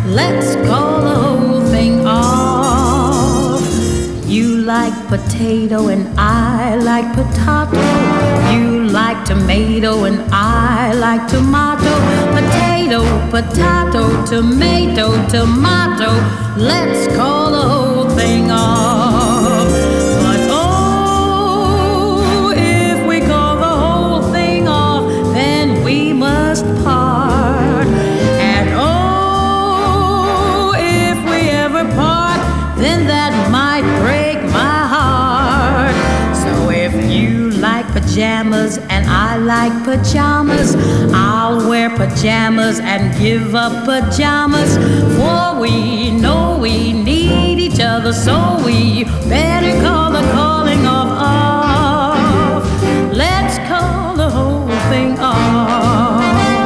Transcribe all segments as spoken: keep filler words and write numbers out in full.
let's call the whole thing off. You like potato and I like potato. You like tomato and I like tomato. Potato, potato, tomato, tomato. Let's call the whole thing off. But oh, if we call the whole thing off, then we must part. And oh, if we ever part, then that might break my heart. So if you like pajamas and I like pajamas, I'll wear pajamas and give up pajamas. For we know we need each other, so we better call the calling off off. Let's call the whole thing off.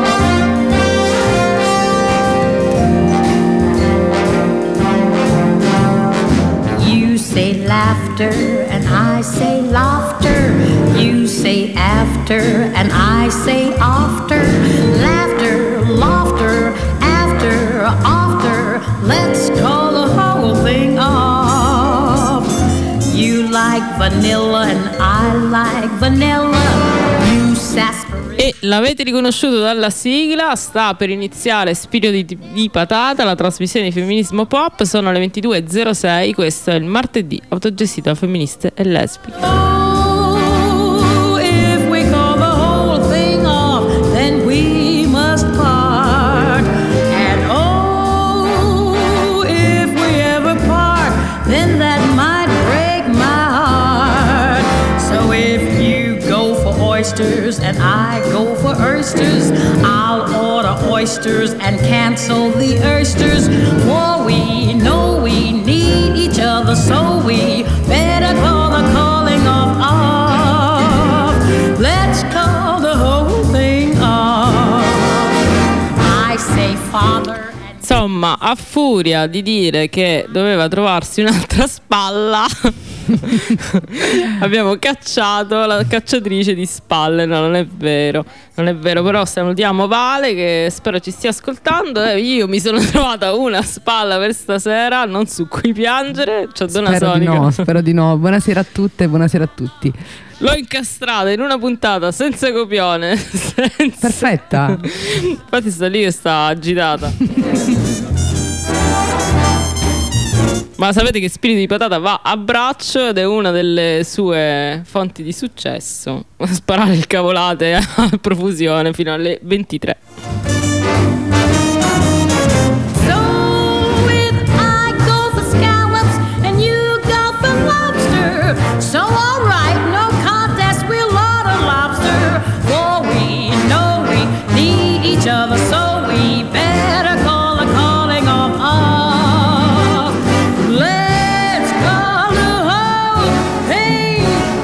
You say laughter and I say laughter. You say after and I say after. Laughter, laughter, after, after. Let's call the whole thing off. You like vanilla and I like vanilla. You sarsaparilla. E l'avete riconosciuto dalla sigla, sta per iniziare Spirito di, di Patata, la trasmissione di femminismo pop. Sono le ventidue e zero sei, questo è il martedì autogestito da femministe e lesbiche. Oh, if we call the whole thing off, then we must part. And oh, if we ever part, then that might break my heart. So if you go for oysters and I go for oysters, I'll order oysters and cancel the oysters. For we know we need each other, so we better call the calling off off. Let's call the whole thing off. I say father. Insomma, a furia di dire che doveva trovarsi un'altra spalla, abbiamo cacciato la cacciatrice di spalle. No, non è vero, non è vero. Però salutiamo Vale, che spero ci stia ascoltando. eh, Io mi sono trovata una spalla per stasera, non su cui piangere. C'ho Donna Spero di Sonica. no, spero di no. Buonasera a tutte e buonasera a tutti. L'ho incastrata in una puntata senza copione, senza... Perfetta. Infatti sta lì che sta agitata. Ma sapete che Spirito di Patata va a braccio ed è una delle sue fonti di successo. Sparare il cavolate a profusione fino alle ventitré. So if I go for scallops and you go for lobster, so all right, no contest, we'll order lobster. For we know we need each other, so we better call the calling off off. Let's call the whole thing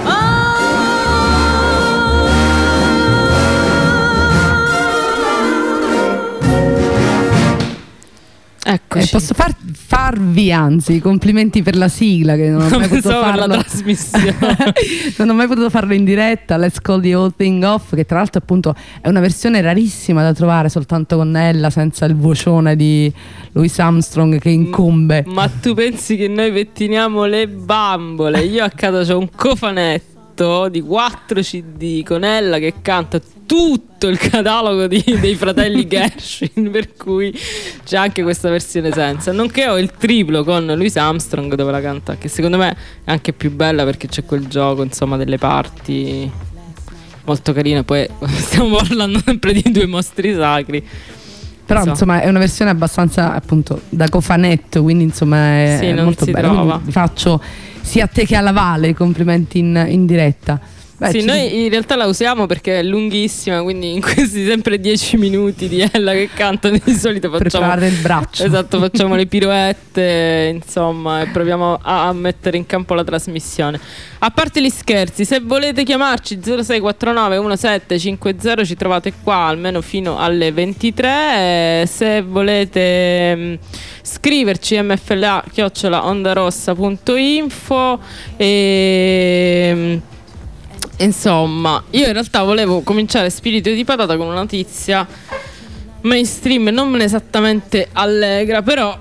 off. Eccoci. Eh, posso far, farvi anzi i complimenti per la sigla, che non ho mai potuto Pensavo per farlo. la trasmissione. Non ho mai potuto farlo in diretta. Let's call the whole thing off, che tra l'altro appunto è una versione rarissima da trovare soltanto con Ella, senza il vocione di Louis Armstrong che incombe. Ma tu pensi che noi pettiniamo le bambole? Io a casa c'ho un cofanetto di quattro C D con Ella che canta tutto il catalogo di, dei fratelli Gershwin, per cui c'è anche questa versione senza. Nonché ho il triplo con Louis Armstrong dove la canta, che secondo me è anche più bella perché c'è quel gioco, insomma, delle parti molto carine. Poi stiamo parlando sempre di due mostri sacri. Però So. insomma è una versione abbastanza appunto da cofanetto, quindi insomma è, Sì, è non molto si bella. trova. Quindi vi faccio sia a te che alla Vale i complimenti in, in diretta. Beh, sì, ci- noi in realtà la usiamo perché è lunghissima, quindi in questi sempre dieci minuti di Ella che cantano di solito facciamo preparare il braccio. Esatto, facciamo le piroette, insomma, e proviamo a, a mettere in campo la trasmissione. A parte gli scherzi, se volete chiamarci zero sei quattro nove uno sette cinque zero ci trovate qua almeno fino alle ventitré. Eh, se volete mh, scriverci m f l a chiocciola ondarossa punto info e mh, insomma, io in realtà volevo cominciare Spirito di Patata con una notizia mainstream, non esattamente allegra, però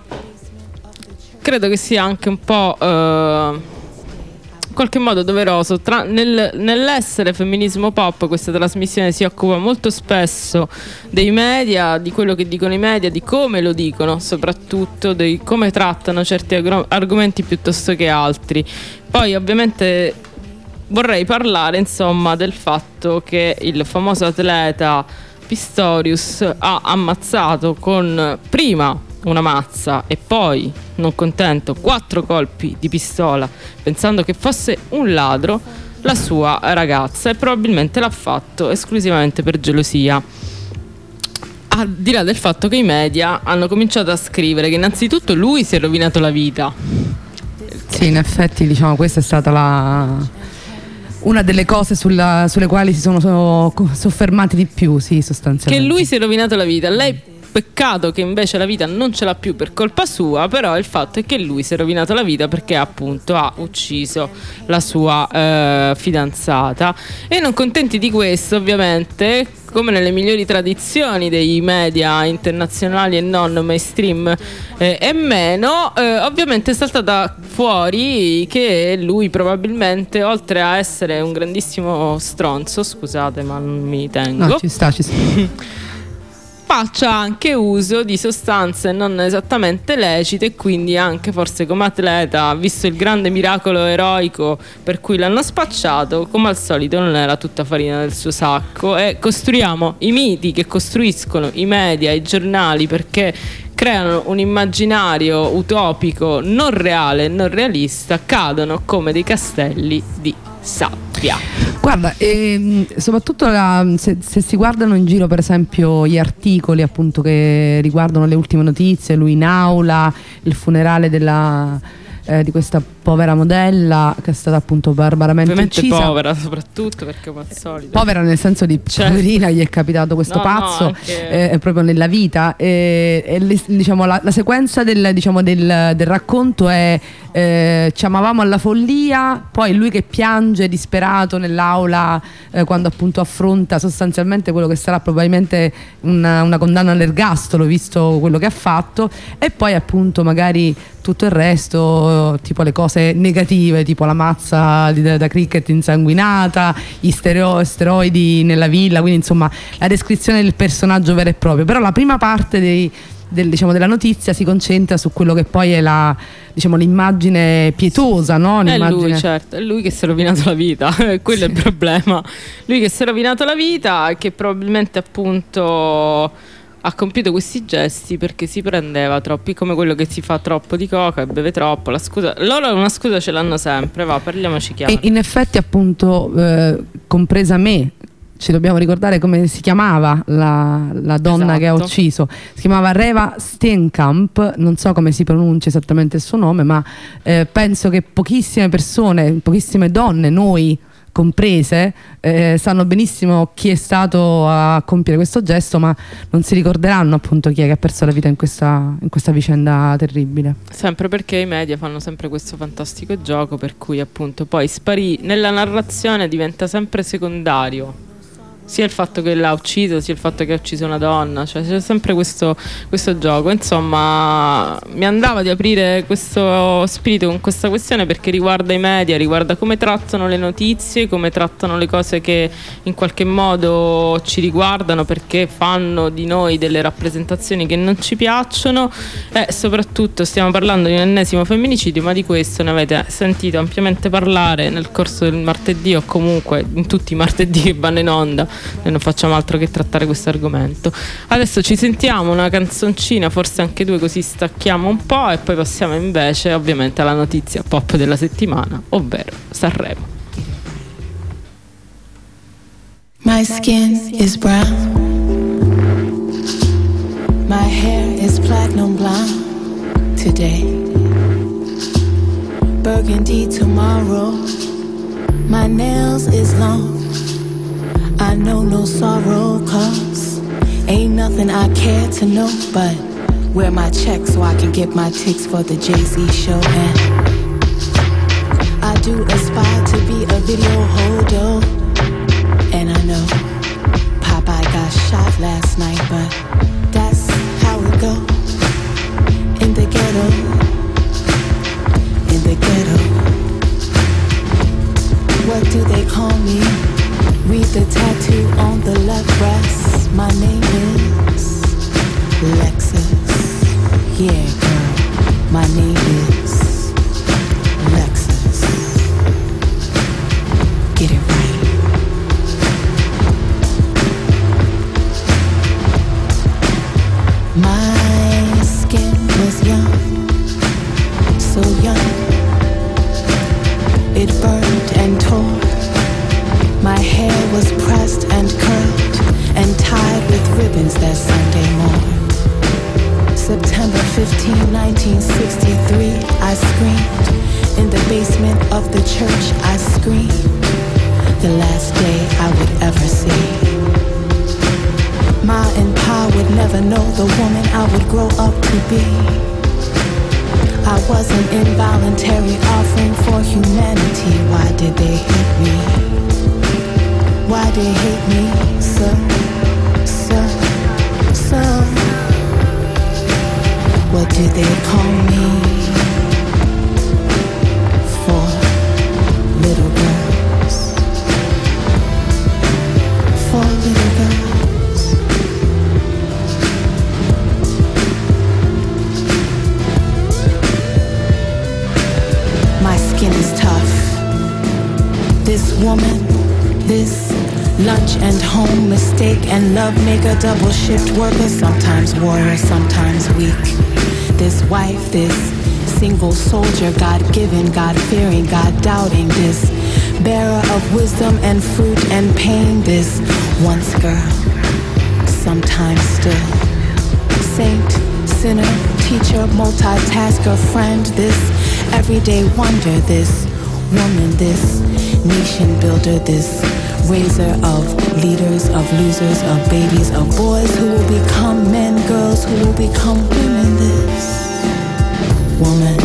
credo che sia anche un po' uh, in qualche modo doveroso. Tra, nel, nell'essere femminismo pop, questa trasmissione si occupa molto spesso dei media, di quello che dicono i media, di come lo dicono, soprattutto di come trattano certi agro- argomenti piuttosto che altri. Poi ovviamente vorrei parlare insomma del fatto che il famoso atleta Pistorius ha ammazzato con prima una mazza e poi, non contento, quattro colpi di pistola pensando che fosse un ladro, la sua ragazza, e probabilmente l'ha fatto esclusivamente per gelosia. Al di là del fatto che i media hanno cominciato a scrivere che innanzitutto lui si è rovinato la vita. Sì, in effetti diciamo questa è stata la una delle cose sulla, sulle quali si sono, sono soffermati di più, sì, sostanzialmente. Che lui si è rovinato la vita. Lei, peccato che invece la vita non ce l'ha più per colpa sua, però il fatto è che lui si è rovinato la vita perché appunto ha ucciso la sua eh, fidanzata. E non contenti di questo, ovviamente, come nelle migliori tradizioni dei media internazionali e non mainstream eh, e meno, eh, ovviamente è saltata fuori che lui probabilmente, oltre a essere un grandissimo stronzo, scusate ma non mi tengo, no, ci sta, ci sta. faccia anche uso di sostanze non esattamente lecite, e quindi anche forse come atleta, visto il grande miracolo eroico per cui l'hanno spacciato, come al solito non era tutta farina del suo sacco. E costruiamo i miti che costruiscono i media, i giornali, perché creano un immaginario utopico non reale, non realista, cadono come dei castelli di sabbia. Guarda, ehm, soprattutto la, se, se si guardano in giro per esempio gli articoli appunto che riguardano le ultime notizie, lui in aula, il funerale della, eh, di questa povera modella che è stata appunto barbaramente ovviamente uccisa. Povera soprattutto, perché come al solito. Povera nel senso di certo. Poverina, gli è capitato questo no, pazzo, no, anche... eh, è proprio nella vita. E, e le, diciamo, la, la sequenza del, diciamo, del, del racconto è eh, ci amavamo alla follia, poi lui che piange disperato nell'aula eh, quando appunto affronta sostanzialmente quello che sarà probabilmente una, una condanna all'ergastolo, visto quello che ha fatto, e poi appunto magari tutto il resto, tipo le cose negative, tipo la mazza di, da, da cricket insanguinata, gli stereo, steroidi nella villa, quindi insomma la descrizione del personaggio vero e proprio. Però la prima parte dei, del, diciamo, della notizia si concentra su quello che poi è la, diciamo, l'immagine pietosa, no? L'immagine... È lui, certo, è lui che si è rovinato la vita, quello sì. È il problema. Lui che si è rovinato la vita e che probabilmente appunto ha compiuto questi gesti perché si prendeva troppi, come quello che si fa troppo di coca e beve troppo. La scusa, loro una scusa ce l'hanno sempre, va, parliamoci chiaro. E in effetti appunto eh, compresa me, ci dobbiamo ricordare come si chiamava la, la donna esatto. che ha ucciso. Si chiamava Reva Steenkamp, non so come si pronuncia esattamente il suo nome, ma eh, penso che pochissime persone, pochissime donne, noi comprese, eh, sanno benissimo chi è stato a compiere questo gesto, ma non si ricorderanno appunto chi è che ha perso la vita in questa, in questa vicenda terribile. Sempre perché i media fanno sempre questo fantastico gioco per cui appunto poi sparì nella narrazione, diventa sempre secondario sia il fatto che l'ha ucciso sia il fatto che ha ucciso una donna, cioè c'è sempre questo, questo gioco. Insomma, mi andava di aprire questo spirito con questa questione perché riguarda i media, riguarda come trattano le notizie, come trattano le cose che in qualche modo ci riguardano, perché fanno di noi delle rappresentazioni che non ci piacciono. E soprattutto stiamo parlando di un ennesimo femminicidio, ma di questo ne avete sentito ampiamente parlare nel corso del martedì, o comunque in tutti i martedì che vanno in onda. Noi non facciamo altro che trattare questo argomento. Adesso ci sentiamo una canzoncina, forse anche due, così stacchiamo un po' e poi passiamo invece ovviamente alla notizia pop della settimana, ovvero Sanremo. My skin is brown, my hair is platinum blonde today, burgundy tomorrow, my nails is long, I know no sorrow, cause ain't nothing I care to know but wear my check so I can get my ticks for the Jay-Z show. And I do aspire to be a video holder, and I know Popeye got shot last night, but that My skin was young, so young. It burned and tore. My hair was pressed and curled and tied with ribbons that Sunday morn. September fifteenth, nineteen sixty-three, I screamed. In the basement of the church, I screamed. The last day I would ever see. Ma and Pa would never know the woman I would grow up to be. I was an involuntary offering for humanity. Why did they hate me? Why they hate me so, so, so? What do they call me? For little girls. For little girls. My skin is tough. This woman, this lunch and home mistake and love maker, double shift worker, sometimes warrior, sometimes weak. This wife, this single soldier, God-given, God-fearing, God-doubting, this bearer of wisdom and fruit and pain, this once girl, sometimes still saint, sinner, teacher, multitasker, friend, this everyday wonder, this woman, this nation builder, this raiser of leaders, of losers, of babies, of boys who will become men, girls who will become women. This woman,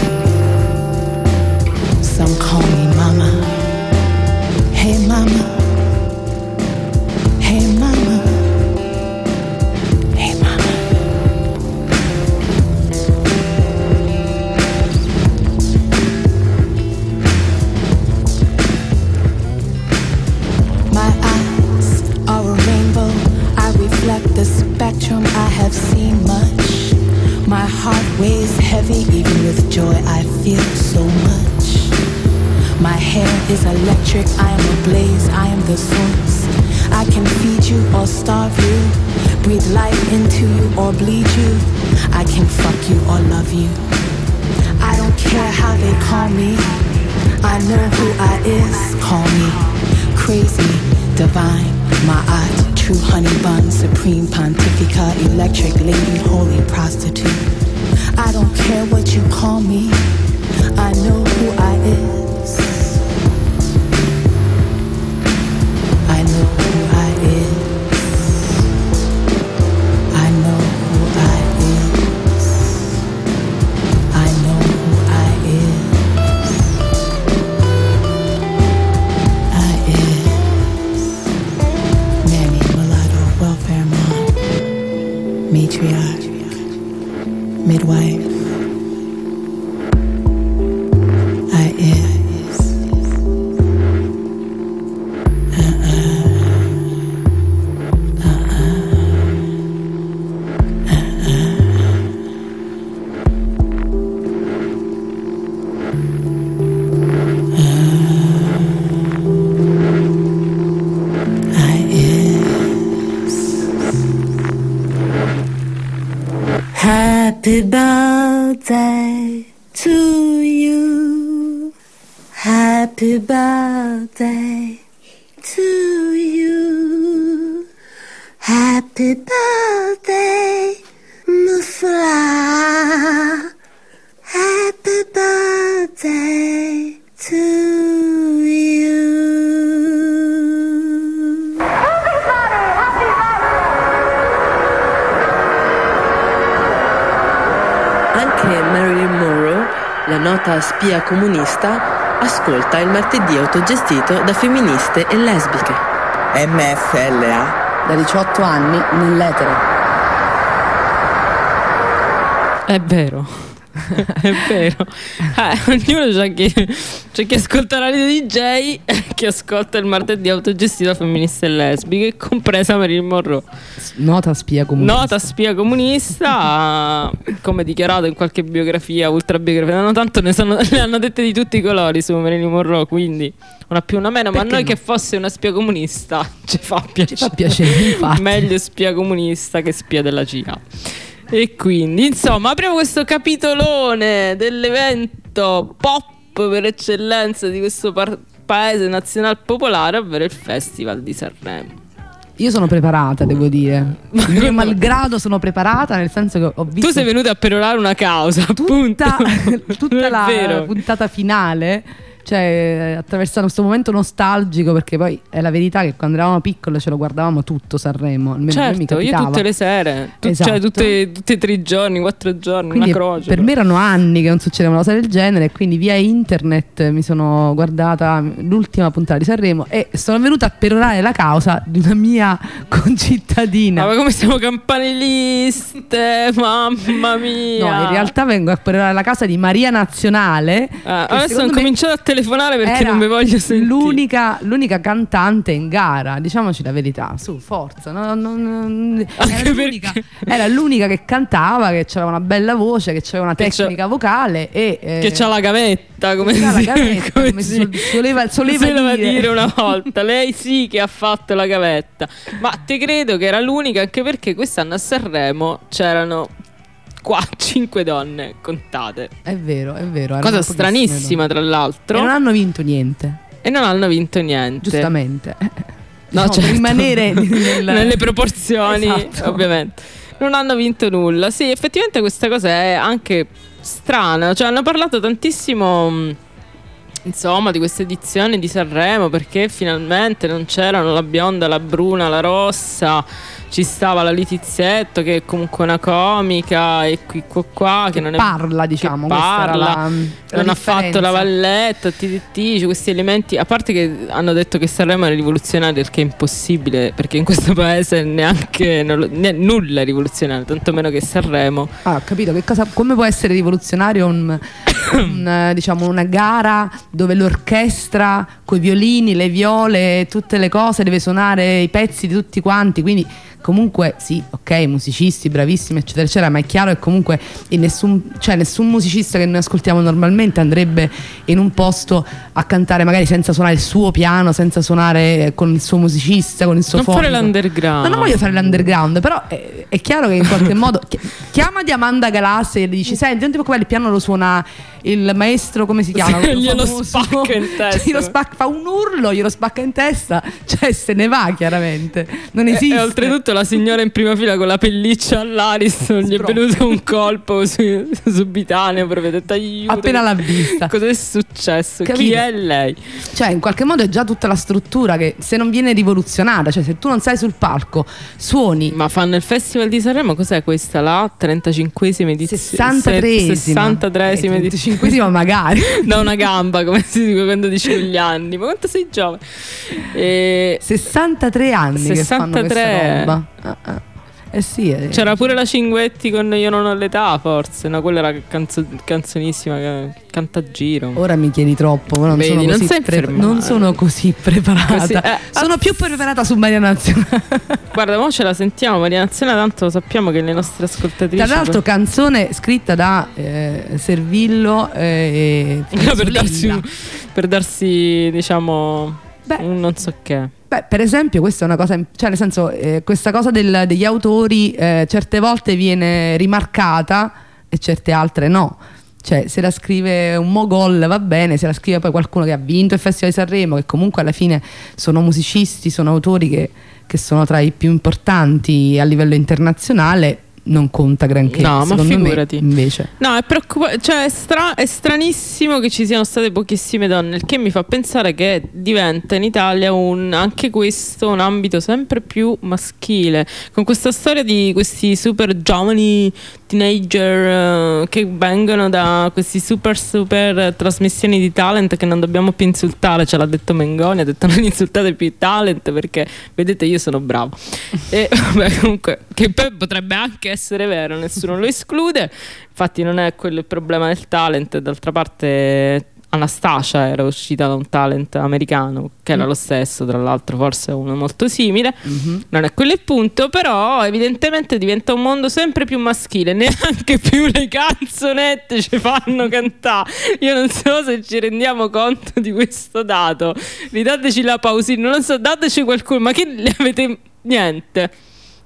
some call me mama. Hey mama, hey mama, hey mama. My eyes are a rainbow. I reflect the spectrum. I have seen much. My heart weighs heavy. Even with joy I feel so much. My hair is electric. I am ablaze. I am the source. I can feed you or starve you, breathe life into you or bleed you. I can fuck you or love you. I don't care how they call me. I know who I is. Call me crazy, divine, Ma'at, true honey bun, supreme pontifica, electric lady, holy prostitute. I don't care what you call me. I know who I is. I know who I is. I know who I is. I know who I is. I is Nanny, mulatto, welfare mom, matriarch, midwife. I is. Happy birthday to you. Happy birthday to you. Happy birthday, Mufla. Happy birthday to you. Anche Marilyn Monroe, la nota spia comunista, ascolta il martedì autogestito da femministe e lesbiche. M F L A Da diciotto anni nell'etere. È vero. È vero. Eh, ognuno c'è chi, c'è chi ascolta la radio D J, chi ascolta il martedì autogestito femministe e lesbiche, compresa Marilyn Monroe. Nota spia comunista. Nota spia comunista, come dichiarato in qualche biografia, ultrabiografia. Non tanto ne, sono, ne hanno dette di tutti i colori su Marilyn Monroe, quindi una più una meno. Ma a noi no? Che fosse una spia comunista ci fa piacere. Ci fa piacere, infatti. Meglio spia comunista che spia della C I A. E quindi, insomma, apriamo questo capitolone dell'evento pop per eccellenza di questo par- paese nazional popolare, ovvero il Festival di Sanremo. Io sono preparata, devo dire. Io malgrado sono preparata, nel senso che ho visto Tu sei venuta a perorare una causa, tutta, appunto. tutta Non è la vero. puntata finale, cioè attraversando questo momento nostalgico, perché poi è la verità che quando eravamo piccole ce lo guardavamo tutto Sanremo, almeno a me mi Certo, io capitava. tutte le sere, tu- Esatto. cioè tutte, tutti e tre i giorni, quattro giorni, Quindi una croce. per me erano anni che non succedeva una cosa del genere, e quindi via internet mi sono guardata l'ultima puntata di Sanremo e sono venuta a perorare la causa di una mia concittadina. Ah, ma come siamo campaniliste, mamma mia. No, in realtà vengo a perorare la causa di Maria Nazionale. Ah, che adesso secondo ho me cominciato a telefonare perché era non mi voglio sentire. L'unica, l'unica cantante in gara, diciamoci la verità, su, forza. no- no- no- Anche era, l'unica, perché- era l'unica che cantava, che aveva una bella voce, che aveva una Che c'ha- tecnica vocale e eh, Che c'ha la gavetta, come, c'ha la si, gavetta, come come si si- sol- soleva- soleva soleva dire. dire una volta. Lei sì che ha fatto la gavetta. Ma te credo che era l'unica, anche perché quest'anno a Sanremo c'erano qua cinque donne contate. È vero, è vero. erano Cosa pochissime stranissima, tra donne. l'altro. E non hanno vinto niente, E non hanno vinto niente. giustamente. No, Diciamo, per certo. rimanere nel- nelle proporzioni, Esatto. ovviamente. Non hanno vinto nulla. Sì, effettivamente questa cosa è anche strana. Cioè, hanno parlato tantissimo, mh, insomma, di questa edizione di Sanremo, perché finalmente non c'erano la bionda, la bruna, la rossa. Ci stava la Litizietto, che è comunque una comica, e qui qua, qua che, che non è parla, diciamo, che questa era parla, la- la non ha fatto differenza. la valletta, T D T, cioè questi elementi, a parte che hanno detto che Sanremo è rivoluzionario, il che è impossibile, perché in questo paese neanche non lo- ne- nulla è rivoluzionario, tantomeno che Sanremo. Ah, ho capito che cosa, come può essere rivoluzionario un, un, eh, diciamo una gara dove l'orchestra coi violini, le viole, tutte le cose deve suonare i pezzi di tutti quanti, quindi comunque sì, ok, musicisti bravissimi eccetera eccetera, ma è chiaro che comunque in nessun, cioè nessun musicista che noi ascoltiamo normalmente andrebbe in un posto a cantare magari senza suonare il suo piano, senza suonare con il suo musicista, con il suo Non fonico. fare l'underground. No, non voglio fare l'underground, però è, è chiaro che in qualche modo chi- chiama di Amanda Galassi e gli dici: senti, non ti preoccupare, il piano lo suona il maestro, come si chiama? Quello Glielo famoso. spacca in testa. Cioè, glielo spacca, fa un urlo, glielo spacca in testa, cioè se ne va chiaramente. Non E, esiste. e oltretutto la signora in prima fila con la pelliccia all'Ariston gli è Spronto. venuto un colpo su- subitaneo, proprio detto aiuto. Appena l'ha vista. Cos'è successo? Chi Capito? è lei? Cioè, in qualche modo è già tutta la struttura che se non viene rivoluzionata, cioè se tu non sei sul palco, suoni Ma fanno il Festival di Sanremo, cos'è questa? La trentacinquesima edizione? sessantatreesima sessantatreesima eh, edizione. trentacinquesima magari. Da una gamba, come si dice quando dici quegli anni. Ma quanto sei giovane? E sessantatré anni che fanno questa sessantatré. roba. Ah, ah. Eh sì, eh. c'era pure la Cinguetti con Io non ho l'età, forse. No, quella era canzo- canzonissima che canta a giro. Ora mi chiedi troppo, ma non, Vedi, sono, non così sai pre- fermare. non sono così preparata. Così, eh, sono ah, più preparata su Maria Nazionale. Guarda, mo ce la sentiamo, Maria Nazionale, tanto sappiamo che le nostre ascoltatrici. Tra l'altro, canzone scritta da eh, Servillo eh, e per darsi, Fazzolella. un- per darsi, diciamo, Beh. un non so che. Beh, per esempio, questa è una cosa, cioè nel senso, eh, questa cosa del- degli autori eh, certe volte viene rimarcata e certe altre no. Cioè, se la scrive un mogol va bene, se la scrive poi qualcuno che ha vinto il Festival di Sanremo, che comunque alla fine sono musicisti, sono autori che, che sono tra i più importanti a livello internazionale, non conta granché. No, ma secondo me, figurati. invece. No, è preoccupante, cioè è, stra- è stranissimo che ci siano state pochissime donne, il che mi fa pensare che diventa in Italia un, anche questo un ambito sempre più maschile, con questa storia di questi super giovani teenager eh, che vengono da questi super super trasmissioni di talent che non dobbiamo più insultare, ce l'ha detto Mengoni, ha detto non insultate più i talent perché vedete io sono bravo. E vabbè, comunque, che poi potrebbe anche essere vero, nessuno lo esclude, infatti non è quello il problema del talent. D'altra parte Anastasia era uscita da un talent americano che era Mm. lo stesso, tra l'altro forse uno molto simile. Mhm. Non è quello il punto, però evidentemente diventa un mondo sempre più maschile, neanche più le canzonette ci fanno cantare. Io non so se ci rendiamo conto di questo dato. Ridateci la pausina, non lo so, dateci qualcuno, ma che le avete niente.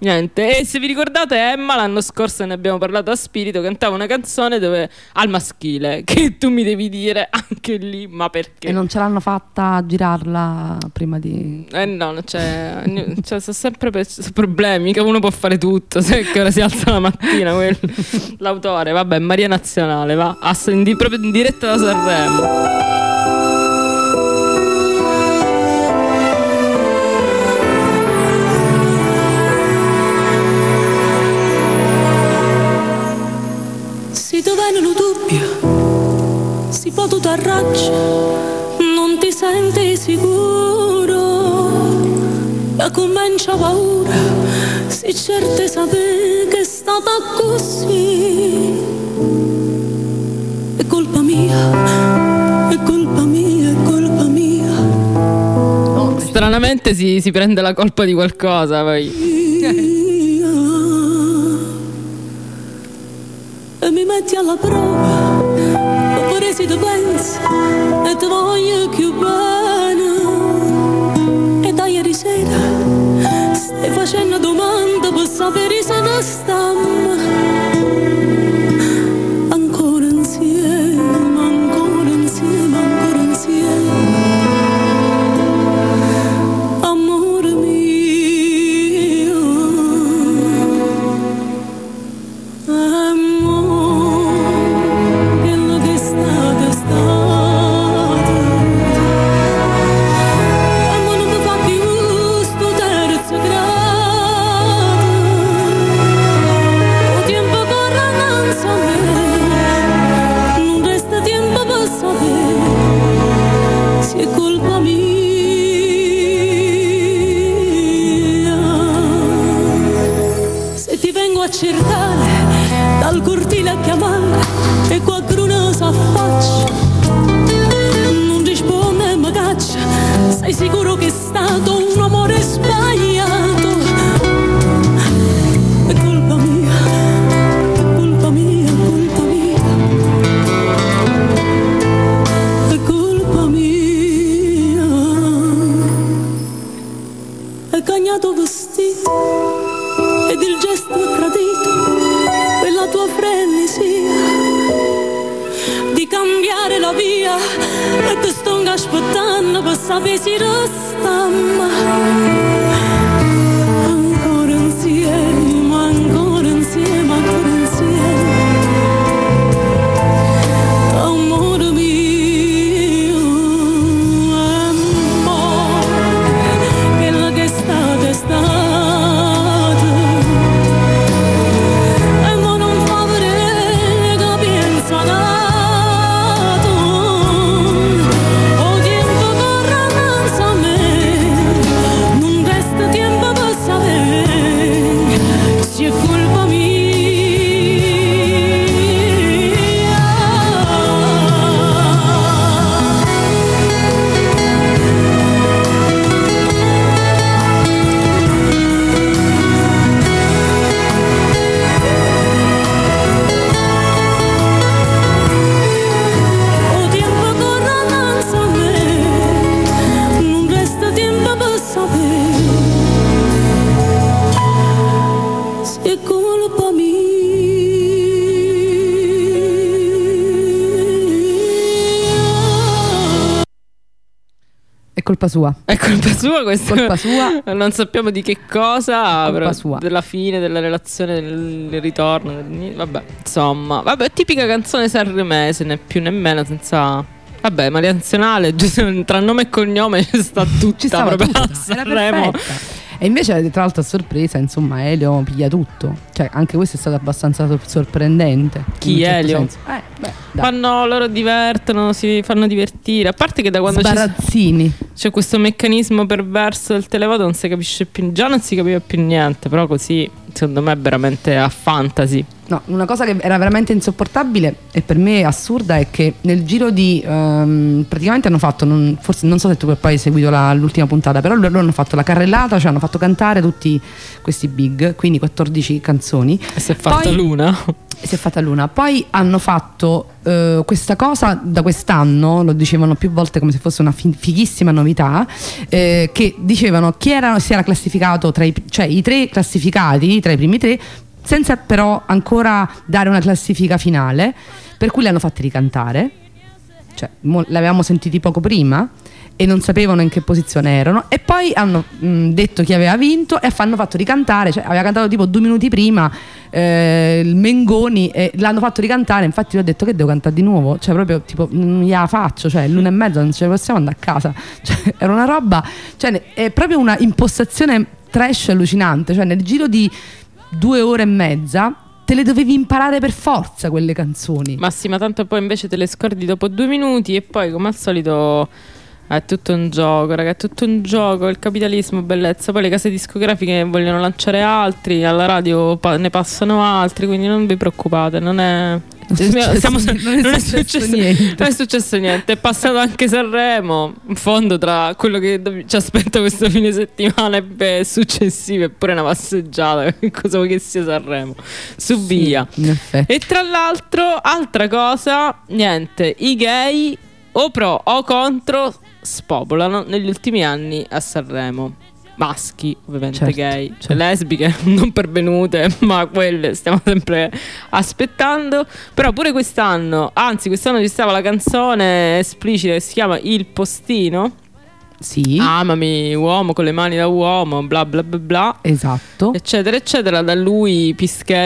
Niente. E se vi ricordate, Emma l'anno scorso, ne abbiamo parlato a Spirito, cantava una canzone dove al maschile, che tu mi devi dire anche lì, ma perché? E non ce l'hanno fatta girarla prima di... Eh no, non c'è, cioè, sono sempre per, sono problemi, che uno può fare tutto, sai che ora si alza la mattina quello. L'autore, vabbè, Maria Nazionale, va, ass- in di- proprio in diretta da Sanremo. Si ti vengono dubbi, si può tutto arraccia, non ti senti sicuro, la comincia paura, si certe sapere che è stata così. È colpa mia, è colpa mia, è colpa mia. Stranamente si, si prende la colpa di qualcosa poi. E mi metti alla prova, oppure se ti pensi e ti voglio più bene. E da ieri sera stai facendo domande per sapere se ne stiamo ancora insieme, ancora insieme, ancora insieme. Amore mio, a cercare dal cortile a chiamare e qualcuno s'affaccia, non risponde ma caccia, sei sicuro che è stato un amore sbagliato. È colpa mia, è colpa mia, è colpa mia, è colpa mia. È cagnato vestito ed il gesto è tradito, quella tua frenesia di cambiare la via, e ti sto aspettando per sapere se restammo ancora insieme, ancora insieme, ancora insieme. Amore mio, amore, quella che è stata è stata. Colpa sua. È colpa sua questo. Colpa sua. Non sappiamo di che cosa. Colpa sua. Della fine della relazione, del ritorno. Vabbè, insomma. Vabbè, tipica canzone sanremese, né più né meno, senza. Vabbè, Maria Nazionale, tra nome e cognome ci sta tutta. Ci stava proprio tutta. a Sanremo. E invece, tra l'altro, a sorpresa, insomma, Elio piglia tutto. Cioè, anche questo è stato abbastanza sorprendente. Chi, certo Elio? Senso. Eh, beh, dai. Fanno, loro divertono, si fanno divertire. A parte che da quando Sbarazzini. c'è, c'è questo meccanismo perverso del televoto non si capisce più. Già non si capiva più niente, però così, secondo me, è veramente a fantasy. No, una cosa che era veramente insopportabile e per me assurda è che nel giro di ehm, praticamente hanno fatto, non, forse non so se tu poi hai seguito la, l'ultima puntata, però loro hanno fatto la carrellata, cioè hanno fatto cantare tutti questi big, quindi quattordici canzoni. E si è fatta Poi, l'una. Si è fatta l'una. Poi hanno fatto eh, questa cosa da quest'anno, lo dicevano più volte come se fosse una fi- fighissima novità, eh, che dicevano chi era, si era classificato tra i, cioè i tre classificati, tra i primi tre, senza però ancora dare una classifica finale, per cui li hanno fatti ricantare, cioè mo, l'avevamo sentiti poco prima e non sapevano in che posizione erano, e poi hanno mh, detto chi aveva vinto e hanno fatto ricantare, cioè aveva cantato tipo due minuti prima eh, il Mengoni e l'hanno fatto ricantare. Infatti io ho detto che devo cantare di nuovo, cioè proprio tipo non gliela faccio, cioè l'una e mezza non ce ne possiamo andare a casa, cioè, era una roba, cioè è proprio una impostazione trash allucinante, cioè nel giro di due ore e mezza te le dovevi imparare per forza quelle canzoni. Ma sì, ma tanto poi invece te le scordi dopo due minuti e poi come al solito è tutto un gioco, raga, è tutto un gioco, il capitalismo, bellezza. Poi le case discografiche vogliono lanciare altri, alla radio pa- ne passano altri, quindi non vi preoccupate, non è... Non è successo, Siamo, non è non è successo successo niente. Non è successo niente. È passato anche Sanremo. In fondo, tra quello che dov- ci aspetta questo fine settimana e successivo, è pure una passeggiata. Cosa vuoi che sia Sanremo? Su Sì, via. in effetti. E tra l'altro, altra cosa, niente, i gay o pro o contro spopolano negli ultimi anni a Sanremo. Maschi, ovviamente, Certo, gay, certo. lesbiche non pervenute, ma quelle stiamo sempre aspettando. Però pure quest'anno, anzi quest'anno ci stava la canzone esplicita che si chiama Il Postino. Sì, Amami uomo con le mani da uomo, bla bla bla bla, esatto. eccetera eccetera. Da lui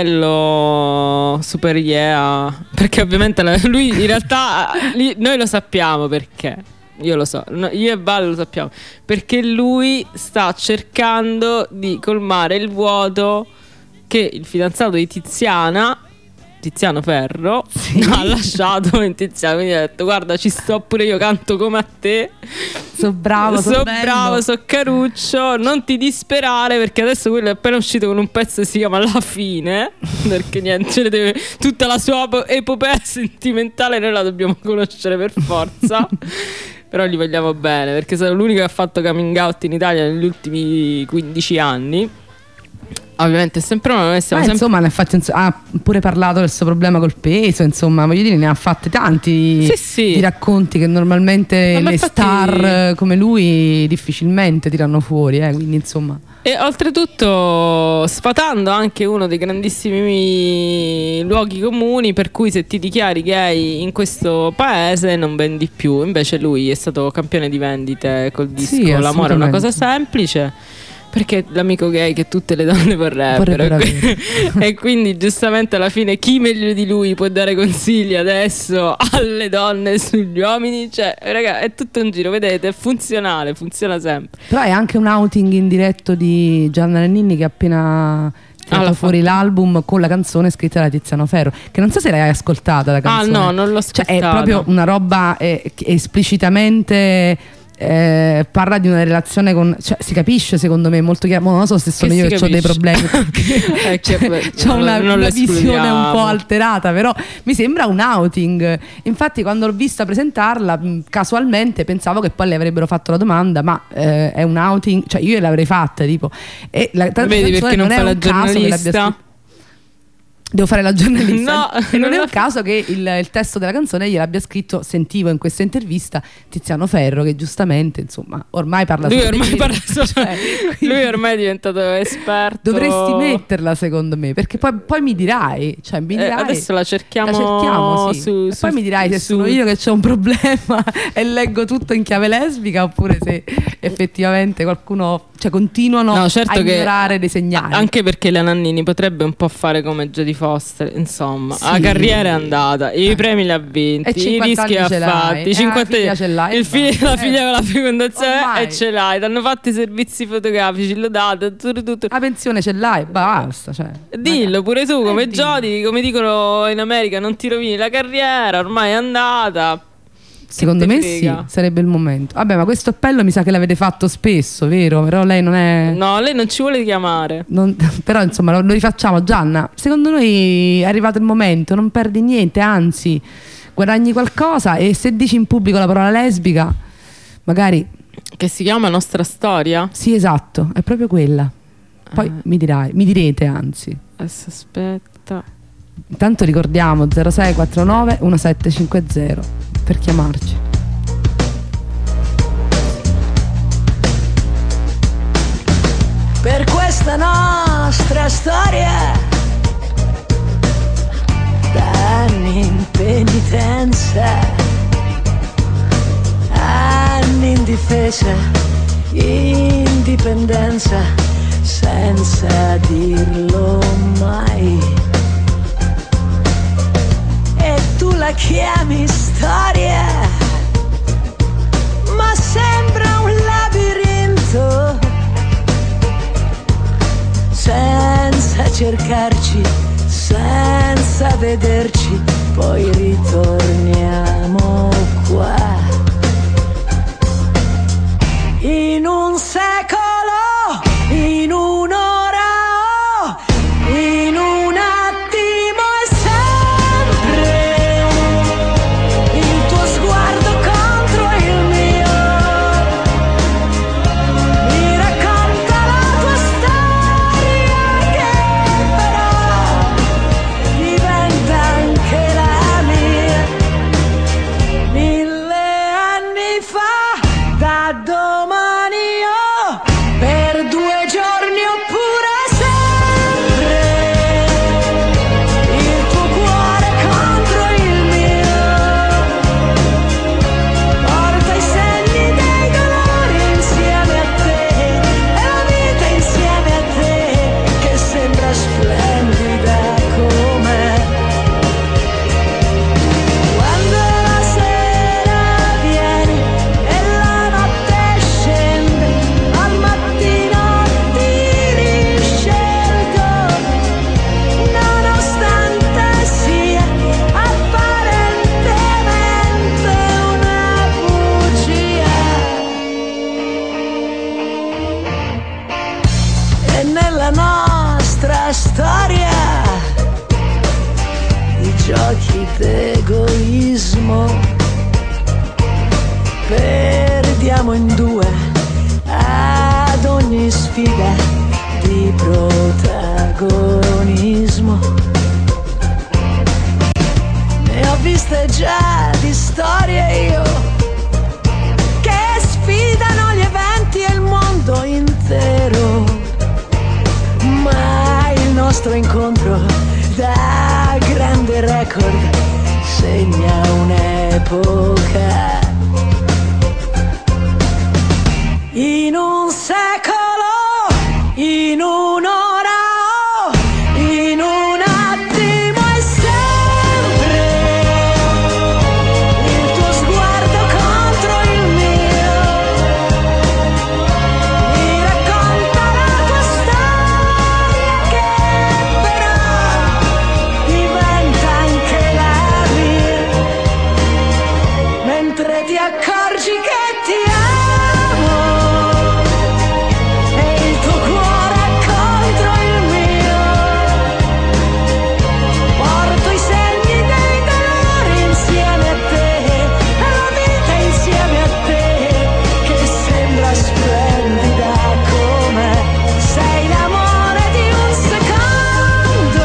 Pischello super yeah, perché ovviamente la- lui in realtà li- noi lo sappiamo perché. Io lo so, no, io e Vale lo sappiamo, perché lui sta cercando di colmare il vuoto che il fidanzato di Tiziana, Tiziano Ferro, ha lasciato in Tiziano. Quindi ha detto: guarda, ci sto pure io, canto come a te, So bravo, so, so bello. bravo, so caruccio, non ti disperare, perché adesso quello è appena uscito con un pezzo che si chiama La Fine, perché niente, ce ne deve, tutta la sua ep- epopea sentimentale noi la dobbiamo conoscere per forza. Però gli vogliamo bene, perché è l'unico che ha fatto coming out in Italia negli ultimi quindici anni. Ovviamente è sempre noi Ma stiamo sempre... insomma, ne ha, fatti, ins- ha pure parlato del suo problema col peso, insomma, voglio dire, ne ha fatte tanti Sì, sì. di racconti che normalmente Ma le infatti- star come lui difficilmente tirano fuori, eh, quindi insomma. E oltretutto sfatando anche uno dei grandissimi luoghi comuni, per cui se ti dichiari gay in questo paese non vendi più. Invece lui è stato campione di vendite col disco Sì, L'amore è una assolutamente. cosa semplice, perché l'amico gay che tutte le donne vorrebbero. Vorrebbero avere. E quindi giustamente alla fine chi meglio di lui può dare consigli adesso alle donne sugli uomini? Cioè raga, è tutto un giro, vedete, è funzionale, funziona sempre. Però è anche un outing in diretto di Gianna Nannini che ha appena tirato l'ha fuori fatto. l'album con la canzone scritta da Tiziano Ferro, che non so se l'hai ascoltata la Ah canzone. no, non l'ho Cioè ascoltata. è proprio una roba eh, che esplicitamente eh, parla di una relazione con, cioè si capisce secondo me molto chiaro. Non so se sono Che io si che ho dei capisce. problemi Eh, che- cioè, c'ho non- una, non una lo visione un escludiamo. po' alterata, però mi sembra un outing. Infatti quando l'ho vista presentarla mh, casualmente pensavo che poi le avrebbero fatto la domanda, ma eh, è un outing, cioè io l'avrei fatta tipo, e la, tra l'altro Vedi la canzone perché non è fa la un caso che l'abbia giornalista? scritto- Devo fare la giornalista. No, e non, non è la un fa- caso che il, il testo della canzone gliel'abbia scritto, sentivo in questa intervista, Tiziano Ferro, che giustamente insomma ormai parla Lui solo ormai di parla questo, solo- cioè, quindi Lui ormai è diventato esperto. dovresti metterla secondo me, perché poi, poi mi dirai, cioè mi Eh, dirai, adesso la cerchiamo, la cerchiamo, sì. su, E su- poi mi dirai se su- sono io che ho un problema e leggo tutto in chiave lesbica, oppure se effettivamente qualcuno, cioè continuano No, certo a che- ignorare dei segnali. Anche perché la Nannini potrebbe un po' fare come Jodie Foster, insomma, Sì. la carriera è andata, i premi li ha vinti, E i cinquanta rischi li anni ha ce l'hai, fatti, eh, cinquanta la figlia ce l'hai, il e figlio, basta. la figlia Eh. con la fecondazione Ormai. e ce l'hai, ti hanno fatto i servizi fotografici, lo date, tutto, tutto. La pensione ce l'hai, basta, cioè. Dillo pure tu, come Eh, dillo. Jodie, come dicono in America, non ti rovini la carriera, ormai è andata. Secondo te me frega? sì, sarebbe il momento. Vabbè, ma questo appello mi sa che l'avete fatto spesso, vero? Però lei non è... No, lei non ci vuole chiamare. non- Però insomma lo, lo rifacciamo. Gianna, secondo noi è arrivato il momento, non perdi niente, anzi guadagni qualcosa, e se dici in pubblico la parola lesbica, magari... Che si chiama Nostra Storia? Sì, esatto, è proprio quella. Poi Ah. mi dirai, mi direte anzi. Adesso aspetta. Intanto ricordiamo zero sei quattro nove uno sette cinque zero per chiamarci. Per questa nostra storia da anni in penitenza, anni in difesa, indipendenza, senza dirlo mai. E tu la chiami storia, ma sembra un labirinto, senza cercarci, senza vederci, poi ritorniamo qua. In un secolo, in un'ora, oh, in un attimo e sempre, il tuo sguardo contro il mio mi racconta la tua storia, che però diventa anche la mia. Mille anni fa, da domani oh, per due giorni oppure sempre, il tuo cuore contro il mio porta i segni dei dolori insieme a te, e la vita insieme a te che sembra splendida com'è. Quando la sera viene e la notte scende, al mattino ti riscelgo, nonostante sia apparentemente una bugia. E nella nostra storia i giochi d'egoismo perdiamo in due ad ogni sfida di protagonismo. Ne ho viste già di storie io che sfidano gli eventi e il mondo intero, ma il nostro incontro da grande record segna un'epoca. In un secolo, in un'ora, oh, in un attimo e sempre, il tuo sguardo contro il mio mi racconta la tua storia, che però diventa anche la mia, mentre ti accorgi che ti amo e il tuo cuore contro il mio, porto i segni dei dolori insieme a te, e la vita insieme a te che sembra splendida come sei l'amore di un secondo,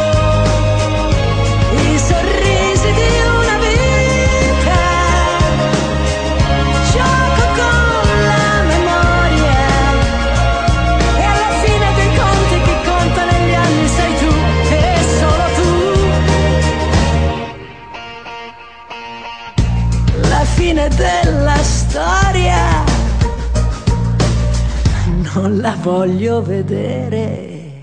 i sorrisi di una vita, gioco con la memoria, e alla fine dei conti chi conta negli anni sei tu e solo tu. La fine della storia non la voglio vedere.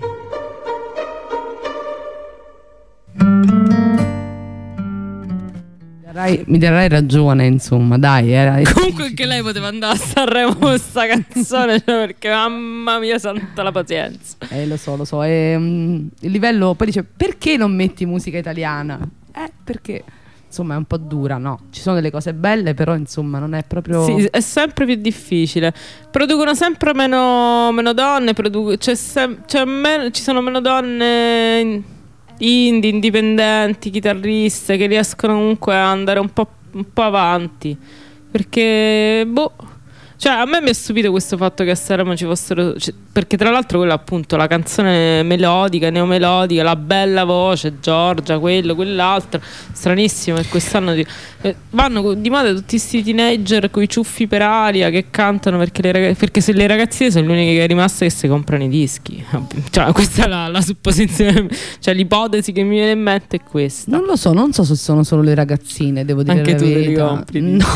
Darai- mi darai ragione, insomma, dai. Era... Comunque anche lei poteva andare a Sanremo con sta canzone, cioè, perché mamma mia santa la pazienza. Eh, lo so, lo so. E, mm, il livello poi dice: perché non metti musica italiana? Eh, perché? insomma è un po' dura, no? Ci sono delle cose belle, però insomma non è proprio... Sì, è sempre più difficile. Producono sempre meno, meno donne, produ- c'è sem- c'è meno, ci sono meno donne indie, indipendenti, chitarriste che riescono comunque a andare un po', un po' avanti. Perché, boh... Cioè, a me mi è stupito questo fatto che a Sanremo ci fossero, cioè, perché tra l'altro quella appunto la canzone melodica, neomelodica, la bella voce, Giorgia, quello, quell'altro, stranissimo che quest'anno di, eh, vanno di moda tutti questi teenager con i ciuffi per aria che cantano perché, le ragazze, perché se le ragazzine sono le uniche che è rimaste che si comprano i dischi. Cioè, questa è la, la supposizione, cioè l'ipotesi che mi viene in mente è questa. Non lo so, non so se sono solo le ragazzine, devo dire anche la tu verità. te li compri. No,